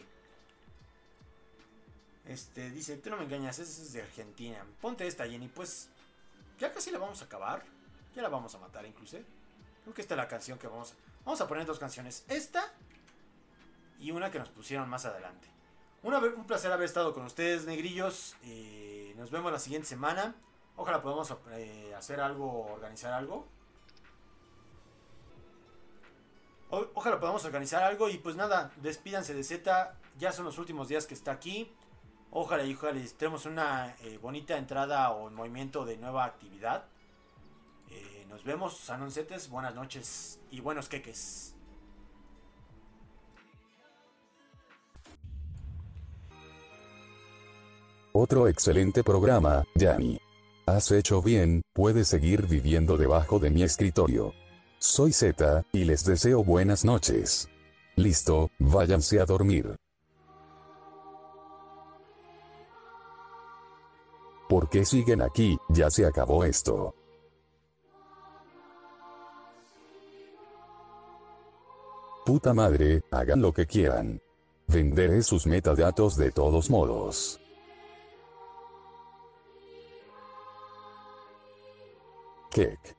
Este, dice, tú no me engañas, ese es de Argentina. Ponte esta, Jenny, pues ya casi la vamos a acabar. Ya la vamos a matar incluso. Creo que esta es la canción que vamos a... Vamos a poner dos canciones. Esta y una que nos pusieron más adelante. Una, un placer haber estado con ustedes, negrillos. Eh, nos vemos la siguiente semana. Ojalá podamos eh, hacer algo, organizar algo. O, ojalá podamos organizar algo. Y pues nada, despídanse de Z. Ya son los últimos días que está aquí. Ojalá y ojalá tenemos una eh, bonita entrada o movimiento de nueva actividad. Eh, nos vemos, Sanoncetes. Buenas noches y buenos queques. Otro excelente programa, Yanni. Has hecho bien, puedes seguir viviendo debajo de mi escritorio. Soy Z, y les deseo buenas noches. Listo, váyanse a dormir. ¿Por qué siguen aquí? Ya se acabó esto. Puta madre, hagan lo que quieran. Venderé sus metadatos de todos modos. Kek.